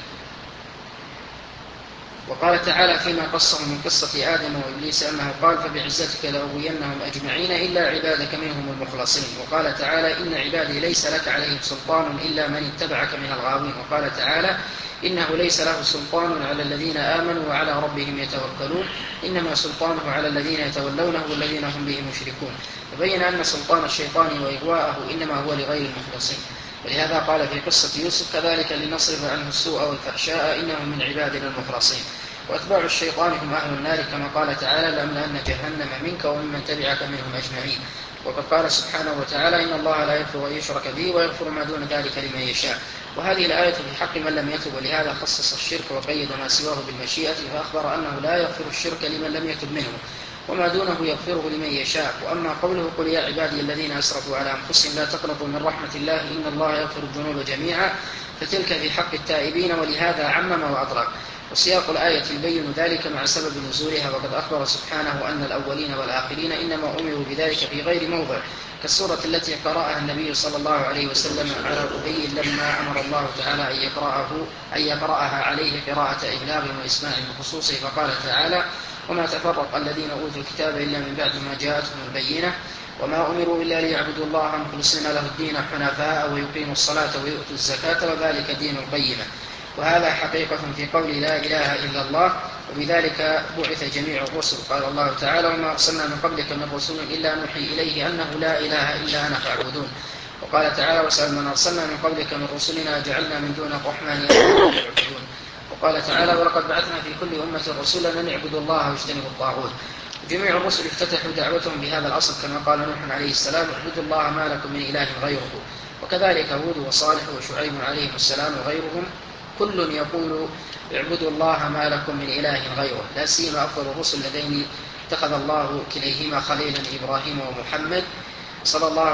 وقال تعالى فيما قصه من قصة آدم وإبليس أنه قال فبعزتك لأغوينهم أجمعين إلا عبادك منهم المخلصين، وقال تعالى إن عبادي ليس لك عليهم سلطان إلا من اتبعك من الغاوين، وقال تعالى إنه ليس له سلطان على الذين آمنوا وعلى ربهم يتوكلون إنما سلطانه على الذين يتولونه والذين هم به مشركون، فبين أن سلطان الشيطان وإغواءه إنما هو لغير المخلصين، ولهذا قال في قصة يوسف كذلك لنصرف عنه السوء والفحشاء إنه من عبادنا المخلصين، وأتباع الشيطان هم أهل النار كما قال تعالى لأملأن جهنم منك وممن تبعك منهم أجمعين، وقد قال سبحانه وتعالى إن الله لا يغفر أن يشرك به ويغفر ما دون ذلك لمن يشاء، وهذه الآية في حق من لم يتب، ولهذا خصص الشرك وقيد ما سواه بالمشيئة، فأخبر أنه لا يغفر الشرك لمن لم يتب منه وما دونه يغفره لمن يشاء. وأما قوله قل يا عبادي الذين أسرفوا على أنفسهم لا تقنطوا من رحمة الله إن الله يغفر الذنوب جميعا، فتلك في حق التائبين، ولهذا عمم وأطلق، وسياق الآية يبين ذلك مع سبب نزولها، وقد أخبر سبحانه أن الأولين والآخرين إنما أمروا بذلك في غير موضع، كالسورة التي قرأها النبي صلى الله عليه وسلم على أبي لما أمر الله تعالى أن يقرأها عليه قراءة إبلاغ وإسماع بخصوصه، فقال تعالى وما تفرق الذين أوتوا الكتاب إلا من بعد ما جاءتهم البينة وما أمروا إلا ليعبدوا الله مخلصين له الدين حنفاء ويقيموا الصلاة ويؤتوا الزكاة وذلك دين القيمة، وهذا حقيقة في قول لا إله إلا الله، وبذلك بعث جميع الرسل، قال الله تعالى وما أرسلنا من قبلك من رسول إلا نوحي إليه أنه لا إله إلا أنا فاعبدون، وقال تعالى وسأل من أرسلنا من قبلك من رسلنا جعلنا من دون الرحمن يعبدون، وقال تعالى ولقد بعثنا في كل أمة رسولا أن اعبدوا الله واجتنبوا الطاغوت، جميع الرسل افتتحوا دعوتهم بهذا الأصل كما قال نوح عليه السلام اعبدوا الله ما لكم من إله غيره، وكذلك هود وصالح وشعيب عليهم السلام وغيرهم كل يقول اعبدوا الله ما لكم من إله غيره، لا سيما أفضل الرسل الذين اتخذ الله كليهما خليلا إبراهيم ومحمد صلى الله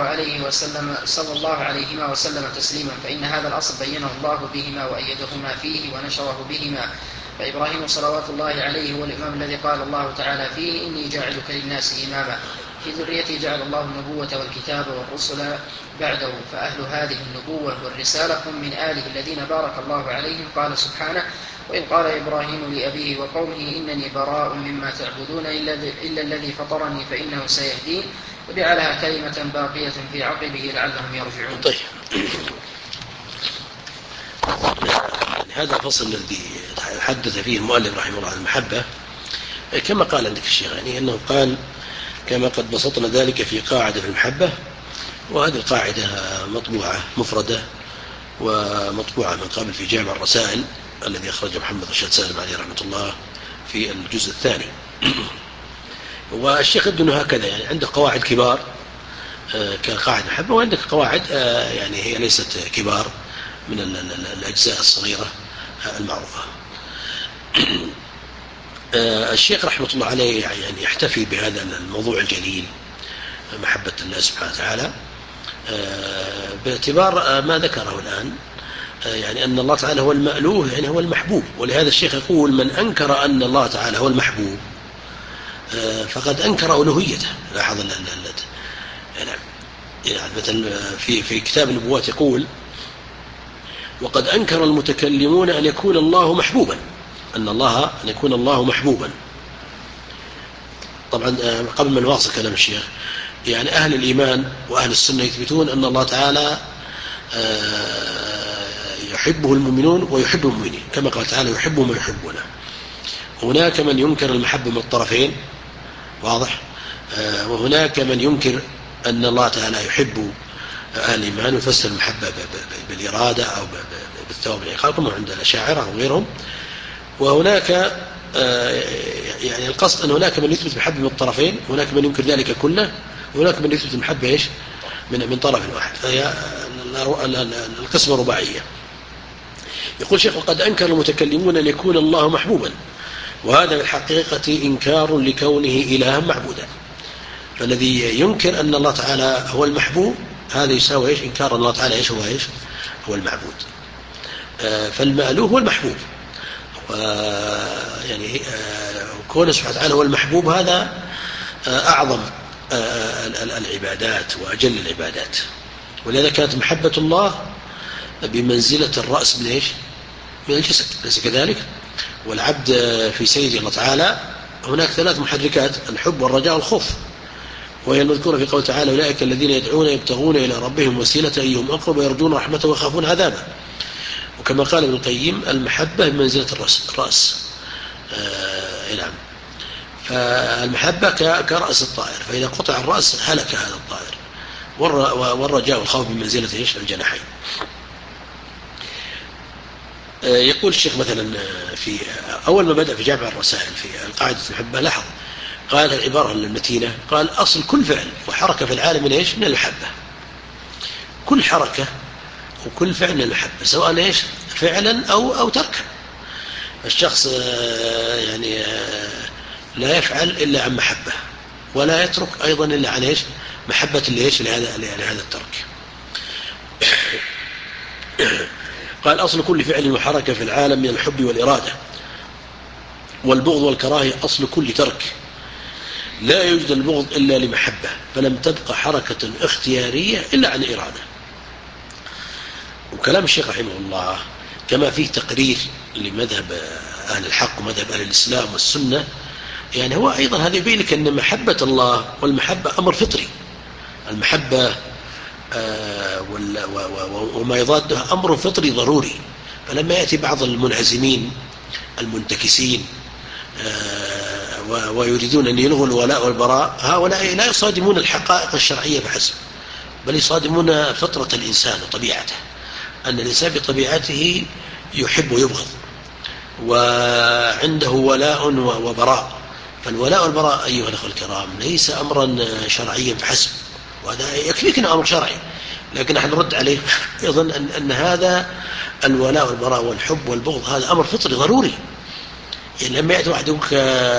عليهما وسلم تسليما، فإن هذا الأصل بينه الله بهما وأيدهما فيه ونشره بهما، فإبراهيم صلوات الله عليه هو الإمام الذي قال الله تعالى فيه إني جاعلك للناس إماما، في ذريته جعل الله النبوة والكتاب والرسل بعده، فأهل هذه النبوة والرسالة هم من آله الذين بارك الله عليهم، قال سبحانه وإذ قال إبراهيم لأبيه وقومه إنني براء مما تعبدون إلا الذي فطرني فإنه سيهدين، وجعلها كلمة باقية في عقبه لعلهم يرجعون. طيب هذا الفصل الذي حدث فيه المؤلف رحمه الله عن المحبة كما قال عندك الشيخ، يعني أنه قال كما قد بسطنا ذلك في قاعدة في المحبة، وهذه القاعدة مطبوعة مفردة ومطبوعة من قبل في جامع الرسائل الذي أخرج محمد رشاد سالم عليه رحمة الله في الجزء الثاني. والشيخ ابن هكذا يعني عندك قواعد كبار كقاعدة محبة، وعندك قواعد يعني هي ليست كبار من الأجزاء الصغيرة المعروفة. الشيخ رحمة الله عليه يعني يحتفي بهذا الموضوع الجليل محبة الله سبحانه وتعالى باعتبار ما ذكره الآن، يعني أن الله تعالى هو المألوه يعني هو المحبوب، ولهذا الشيخ يقول من أنكر أن الله تعالى هو المحبوب فقد أنكر ألوهيته. لاحظ يعني مثلا في كتاب النبوات يقول وقد أنكر المتكلمون أن يكون الله محبوبا، أن يكون الله محبوبا، طبعا قبل ما نواصل كلام الشيخ، يعني أهل الإيمان وأهل السنة يثبتون أن الله تعالى يحبه المؤمنون ويحب المؤمنين، كما قال تعالى يحبه من يحبونه. هناك من ينكر المحبة من الطرفين، واضح، وهناك من ينكر أن الله تعالى يحب أهل الإيمان ويفسر المحبة بالإرادة أو بالثواب والعقاب كما عند الأشاعرة وغيرهم. وهناك يعني القصد أن هناك من يثبت المحبة من الطرفين، وهناك من ينكر ذلك كله، وهناك من يثبت المحبة إيش من طرف واحد، فهي القسمة رباعية. يقول شيخ: وقد أنكر المتكلمون أن يكون الله محبوبا، وهذا بالحقيقة إنكار لكونه إلها معبودا. فالذي ينكر أن الله تعالى هو المحبوب هذا يساوي إيش؟ إنكار الله تعالى إيش هو المعبود. فالمألوه هو المحبوب، يعني كونه سبحانه وتعالى هو المحبوب هذا أعظم العبادات وأجل العبادات، ولذا كانت محبة الله بمنزلة الرأس من إيش؟ من الجسد، ليس كذلك؟ والعبد في سيده الله تعالى هناك 3 محركات: الحب والرجاء والخوف، وهي المذكورة في قول تعالى: أولئك الذين يدعون يبتغون إلى ربهم وسيلة أيهم أقرب ويرجون رحمته ويخافون عذابه. وكما قال ابن القيم: المحبة بمنزلة الرأس. نعم. فالمحبة كرأس الطائر، فإذا قطع الرأس هلك هذا الطائر. والرجاء والخوف بمنزلة إيش؟ الجناحين. يقول الشيخ مثلا في أول ما بدأ في جامع الرسائل في القاعدة المحبة، لاحظ قال العبارة المتينة، قال: أصل كل فعل وحركة في العالم من إيش؟ من المحبة. كل حركة وكل فعل من المحبة، سواء إيش؟ فعلا أو تركا. الشخص يعني لا يفعل إلا عن محبة، ولا يترك أيضا إلا عن إيش؟ محبة لإيش؟ لهذا الترك. قال: أصل كل فعل وحركة في العالم من الحب والإرادة، والبغض والكراهية أصل كل ترك. لا يوجد البغض إلا لمحبة، فلم تبقى حركة اختيارية إلا عن إرادة. وكلام الشيخ رحمه الله كما فيه تقرير لمذهب أهل الحق ومذهب أهل الإسلام والسنة، يعني هو أيضا هذا يبين لك أن محبة الله والمحبة أمر فطري. المحبة وما يضادها أمر فطري ضروري. فلما يأتي بعض المنهزمين المنتكسين ويريدون أن يلغوا الولاء والبراء، هؤلاء لا يصادمون الحقائق الشرعية فحسب، بل يصادمون فطرة الإنسان وطبيعته، أن الإنسان بطبيعته يحب ويبغض، وعنده ولاء وبراء. فالولاء والبراء أيها الأخوة الكرام ليس أمرا شرعيا فحسب، وهذا يكفيك أنه أمر شرعي، لكن نحن نرد عليه يظن أن هذا الولاء والبراء والحب والبغض هذا أمر فطري ضروري. يعني لما يأتي واحد يقول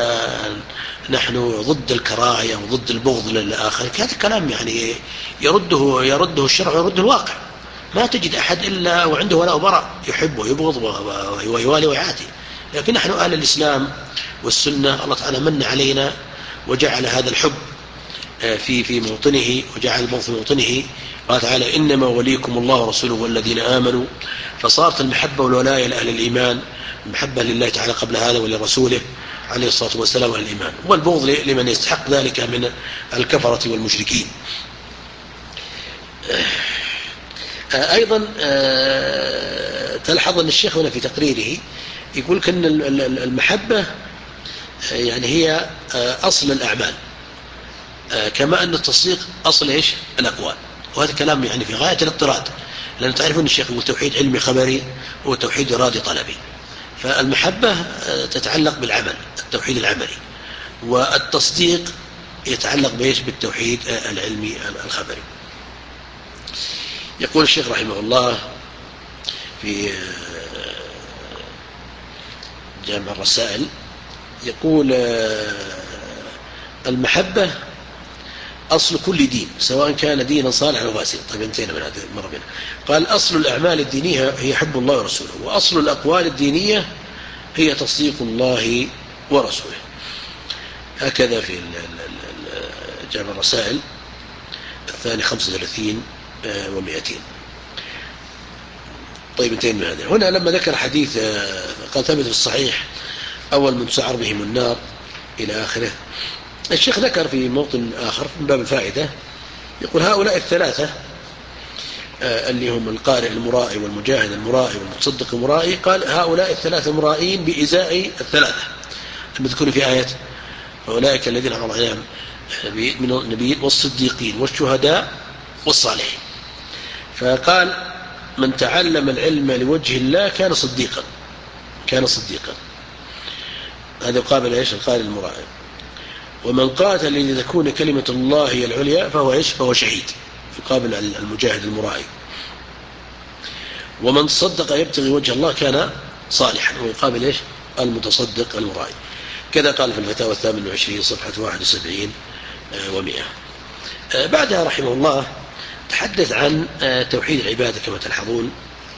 نحن ضد الكراهية وضد البغض للآخر، هذا الكلام يعني يرده الشرع ويرده الواقع. ما تجد أحد إلا وعنده ولاء وبراء، يحب ويبغض ويوالي ويعادي. لكن نحن أهل الإسلام والسنة الله تعالى من علينا وجعل هذا الحب في موطنه، وجعل البغض في موطنه. قال تعالى: إنما وليكم الله ورسوله والذين آمنوا. فصارت المحبة والولاء لأهل الإيمان، المحبة لله تعالى قبل هذا ولرسوله عليه الصلاة والسلام أهل الإيمان، والبغض لمن يستحق ذلك من الكفرة والمشركين. أيضا تلحظ أن الشيخ هنا في تقريره يقول أن المحبة يعني هي أصل الأعمال، كما أن التصديق أصل إيش؟ الأقوال. وهذا كلام يعني في غاية الاضطراد، لأن تعرفون الشيخ يقول توحيد علمي خبري وتوحيد إرادي طلبي. فالمحبة تتعلق بالعمل، التوحيد العملي، والتصديق يتعلق بإيش؟ بالتوحيد العلمي الخبري. يقول الشيخ رحمه الله في جامع الرسائل، يقول: المحبة أصل كل دين سواء كان دينا صالحا أو فاسدا. طيب انتهينا من هذا مرة منها. قال: أصل الأعمال الدينية هي حب الله ورسوله، وأصل الأقوال الدينية هي تصديق الله ورسوله. هكذا في جامع الرسائل الثاني 35 و200. طيب انتهينا من هذا. هنا لما ذكر حديث قال ثبت في الصحيح: أول من تسعر بهم النار إلى آخره، الشيخ ذكر في موطن آخر من باب الفائدة، يقول هؤلاء الثلاثة اللي هم القارئ المرائي والمجاهد المرائي والمتصدق المرائي، قال هؤلاء الثلاثة مرائين بإزاء الثلاثة المذكورين في آية أولئك الذين أنعم الله عليهم من النبيين والصديقين والشهداء والصالحين. فقال من تعلم العلم لوجه الله كان صديقا، كان صديقا. هذا يقابل ايش؟ القارئ المرائي. ومن قاتل لتكون كلمة الله هي العليا فهو ايش؟ فهو شهيد، يقابل المجاهد المرائي. ومن تصدق يبتغي وجه الله كان صالحا، ويقابل ايش؟ المتصدق المرائي. كذا قال في الفتاوى 28 صفحة 71 و100. بعدها رحمه الله تحدث عن توحيد العبادة كما تلحظون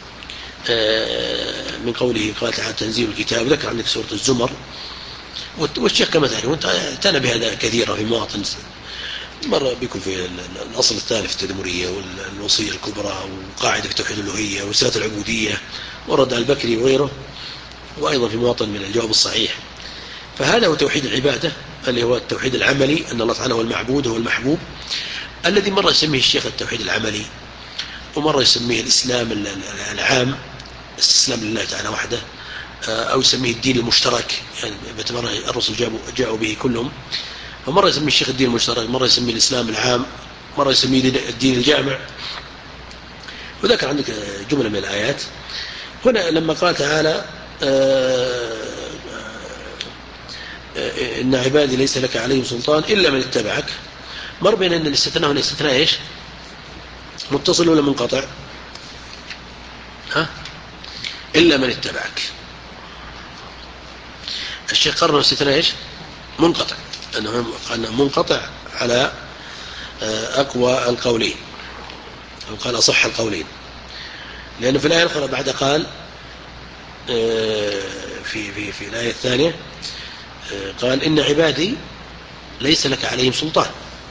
من قوله قال تعالى تنزيل الكتاب، ذكر عندك سورة الزمر. والشيخ كما تعلمون تنا بهذا كثيرا في مواطن، مرة بيكون في الأصل الثالث في التدمرية والوصية الكبرى وقاعدة في توحيد الألوهية وسيرة العبودية ورد البكري وغيره، وأيضا في مواطن من الجواب الصحيح. فهذا هو توحيد العبادة اللي هو التوحيد العملي، أن الله تعالى هو المعبود هو المحبوب، الذي مرة يسميه الشيخ التوحيد العملي، ومرة يسميه الإسلام العام، الاستسلام لله تعالى وحده، أو يسميه الدين المشترك، يعني باعتبار الرسل جاءوا به كلهم. فمرة يسميه الشيخ الدين المشترك، مرة يسميه الإسلام العام، مرة يسميه الدين الجامع. وذكر عندك جملة من الآيات. هنا لما قال تعالى إن عبادي ليس لك عليهم سلطان إلا من اتبعك، مر بين أن الاستثناء هنا استثناء إيش؟ متصل ولا منقطع؟ إلا من اتبعك. الشيخ قرر الاستثناء إيش؟ منقطع، أنه منقطع على أقوى القولين، أو قال أصح القولين، لأنه في الآية الأخرى بعد قال في الآية الثانية قال إن عبادي ليس لك عليهم سلطان.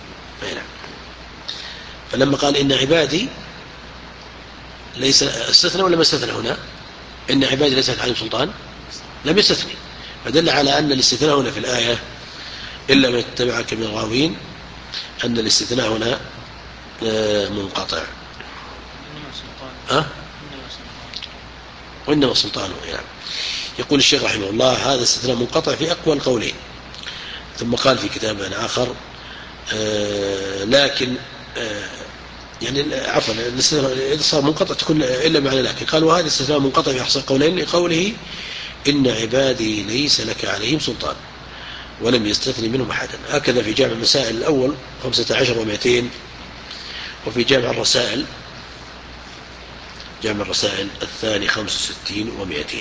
فلما قال إن عبادي ليس استثنى ولا ما استثنى هنا؟ إن عبادي ليس لك عليهم سلطان لم يستثني، فدل على أن الاستثناء هنا في الآية إلا من اتبعك من الغاوين، أن الاستثناء هنا منقطع. وإنما سلطانه يعني. يقول الشيخ رحمه الله هذا استثناء منقطع في أقوى القولين. ثم قال في كتاب آخر لكن يعني عفوا الاستثناء إذا صار منقطع تكون إلا معنى لكن، قال وهذا استثناء منقطع في أحسن قولين لقوله إن عبادي ليس لك عليهم سلطان، ولم يستثني منهم أحدا. هكذا في جامع المسائل الأول 15 و200، وفي جامع الرسائل الثاني 65 و200.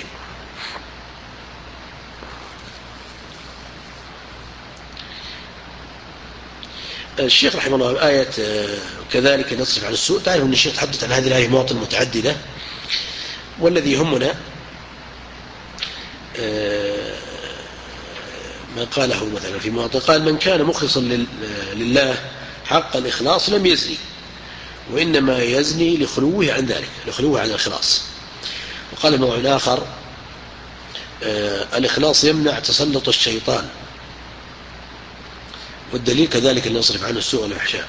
الشيخ رحمه الله آية كذلك نصرف عن السوء، تعرف أن الشيخ تحدث عن هذه الآية مواطن متعددة، والذي يهمنا ما قاله مثلا في مواطن، قال من كان مخلصا لله حق الإخلاص لم يزني، وإنما يزني لخلوه عن ذلك، لخلوه عن الإخلاص. وقال موضوع آخر الإخلاص يمنع تسلط الشيطان، والدليل كذلك لنصرف عنه السوء والفحشاء.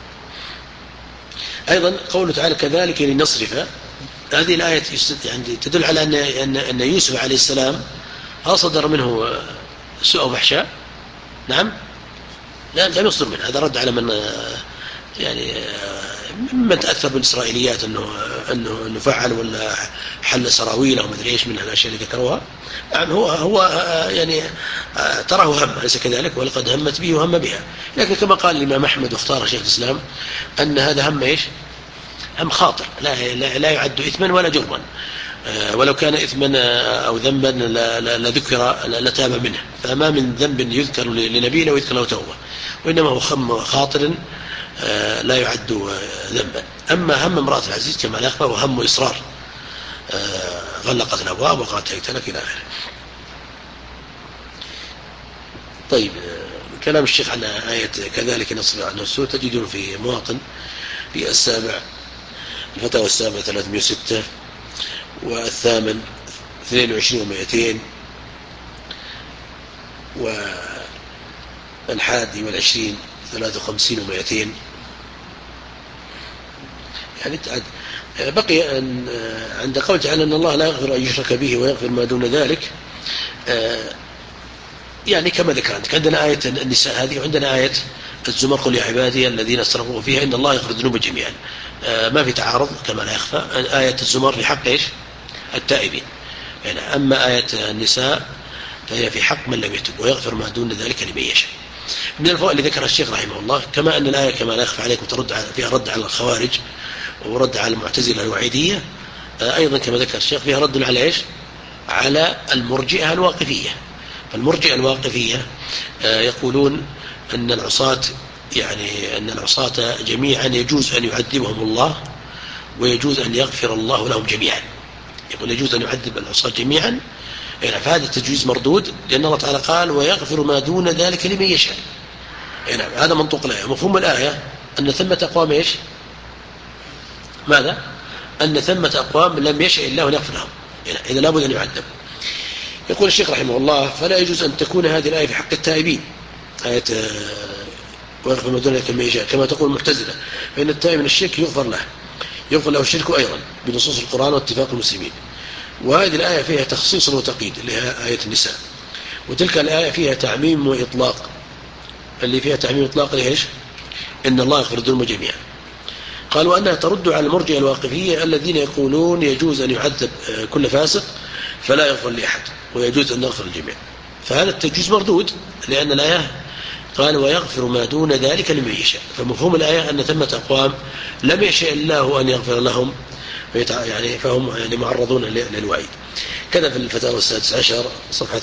أيضا قوله تعالى كذلك لنصرف، هذه الآية يعني تدل على أن يوسف عليه السلام صدر منه سوء وفحشاء. نعم، لم يصدر منه. هذا رد على من يعني مما تأثر بالإسرائيليات أنه فعل ولا حل سراويله وما أدري إيش من الأشياء اللي ذكروها. نعم، هو يعني تراه هم، ليس كذلك؟ ولقد همت به وهم بها. لكن كما قال الإمام أحمد واختار شيخ الإسلام أن هذا هم إيش؟ هم خاطر، لا يعد إثما ولا جرما، ولو كان إثما أو ذنبا لذكر لتاب منه. فما من ذنب يذكر لنبي لو يذكر له توبة، وإنما هو خاطر لا يعد ذنبا. أما هم امرأة العزيز كما لا يخفى وهم إصرار، غلقت الأبواب وقالت هيت لك إلى آخره. طيب، كلام الشيخ عن آية كذلك نصرف عنه السوء تجدون في مواطن في الفتاوى السابعة 306 والثامن 22 و200 21 53 و200. يعني بقي أن عند قول تعالى أن الله لا يغفر أن يشرك به ويغفر ما دون ذلك، يعني كما ذكرت عندنا آية النساء هذه، وعندنا آية الزمر قل يا عبادي الذين اسرفوا فيها إن الله يغفر الذنوب جميعا. ما في تعارض كما لا يخفى. آية الزمر في حق إيش؟ التائبين. يعني أما آية النساء فهي في حق من لم يتب ويغفر ما دون ذلك لمن يشاء. من الفوائد اللي ذكرها الشيخ رحمه الله، كما أن الآية كما لا يخفى عليكم فيها رد على الخوارج ورد على المعتزلة الوعيدية، أيضا كما ذكر الشيخ فيها رد على إيش؟ على المرجئة الواقفية. فالمرجئة الواقفية يقولون أن العصاة جميعا يجوز أن يعذبهم الله ويجوز أن يغفر الله لهم جميعا. يقول يجوز أن يعذب العصاة جميعا، يعني فهذا التجويز مردود، لأن الله تعالى قال ويغفر ما دون ذلك لمن يشاء. يعني هذا منطق الآية. مفهوم الآية أن ثمة أقوام إيش؟ ماذا؟ أن ثمة أقوام لم يشاء الله أن يغفر لهم، يعني إذا لابد أن يعذب. يقول الشيخ رحمه الله فلا يجوز أن تكون هذه الآية في حق التائبين، آية ويغفر ما دون ذلك لمن يشاء، كما تقول المعتزلة، فإن التائب من الشرك يغفر له الشرك أيضا بنصوص القرآن واتفاق المسلمين. وهذه الآية فيها تخصيص وتقييد اللي هي آية النساء، وتلك الآية فيها تعميم وإطلاق. اللي فيها تعميم وإطلاق ليش؟ إن الله يغفر الذنوب جميعا. قالوا أنها ترد على المرجئة الواقفية الذين يقولون يجوز أن يعذب كل فاسق فلا يغفر لأحد ويجوز أن نغفر الجميع. فهذا التجويز مردود، لأن الآية قال ويغفر ما دون ذلك لمن يشاء. فمفهوم الآية أن ثمة أقوام لم يشاء الله أن يغفر لهم، يعني فهم يعني معرضون للوعيد. كذا في الفتاوى السادس عشر صفحة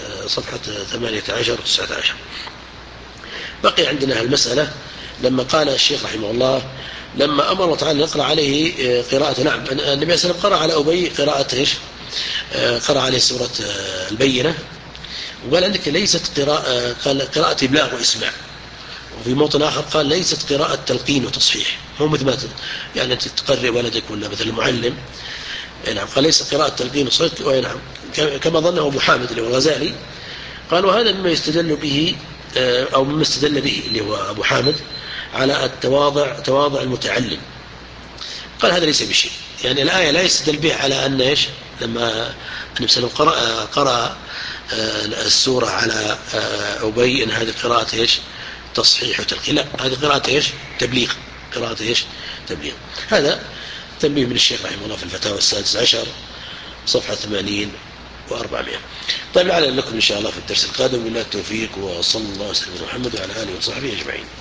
18 و 19. بقي عندنا المسألة لما قال الشيخ رحمه الله لما أمر الله تعالى نقرأ عليه قراءة، نعم النبي صلى الله عليه وسلم قرأ على أبي قراءة إيش؟ قرأ عليه سورة البينة، وقال عندك ليست قراءة إبلاغ وإسماع. وفي موطن آخر قال ليست قراءة تلقين وتصحيح، مو مثل ما يعني أنت تقرئ ولدك ولا مثل المعلم. نعم قال ليس قراءة تلقين وتصحيح. نعم كما ظنه أبو حامد اللي هو الغزالي، قال وهذا مما يستدل به أو مما استدل به اللي هو أبو حامد على تواضع المتعلم. قال هذا ليس بشيء، يعني الآية لا يستدل به على أن إيش؟ لما النبي صلى الله عليه وسلم قرأ السورة على أبي أن هذه قراءة إيش؟ تصحيح وتلقين. لا، هذه قراءة إيش؟ تبليغ. قراءة إيش؟ تبليغ. هذا تنبيه من الشيخ رحمه الله في الفتاوى السادس عشر صفحة 80 و400. طيب لعل لكم إن شاء الله في الدرس القادم. بالله التوفيق، وصلى الله وسلم على محمد وعلى آله وصحبه أجمعين.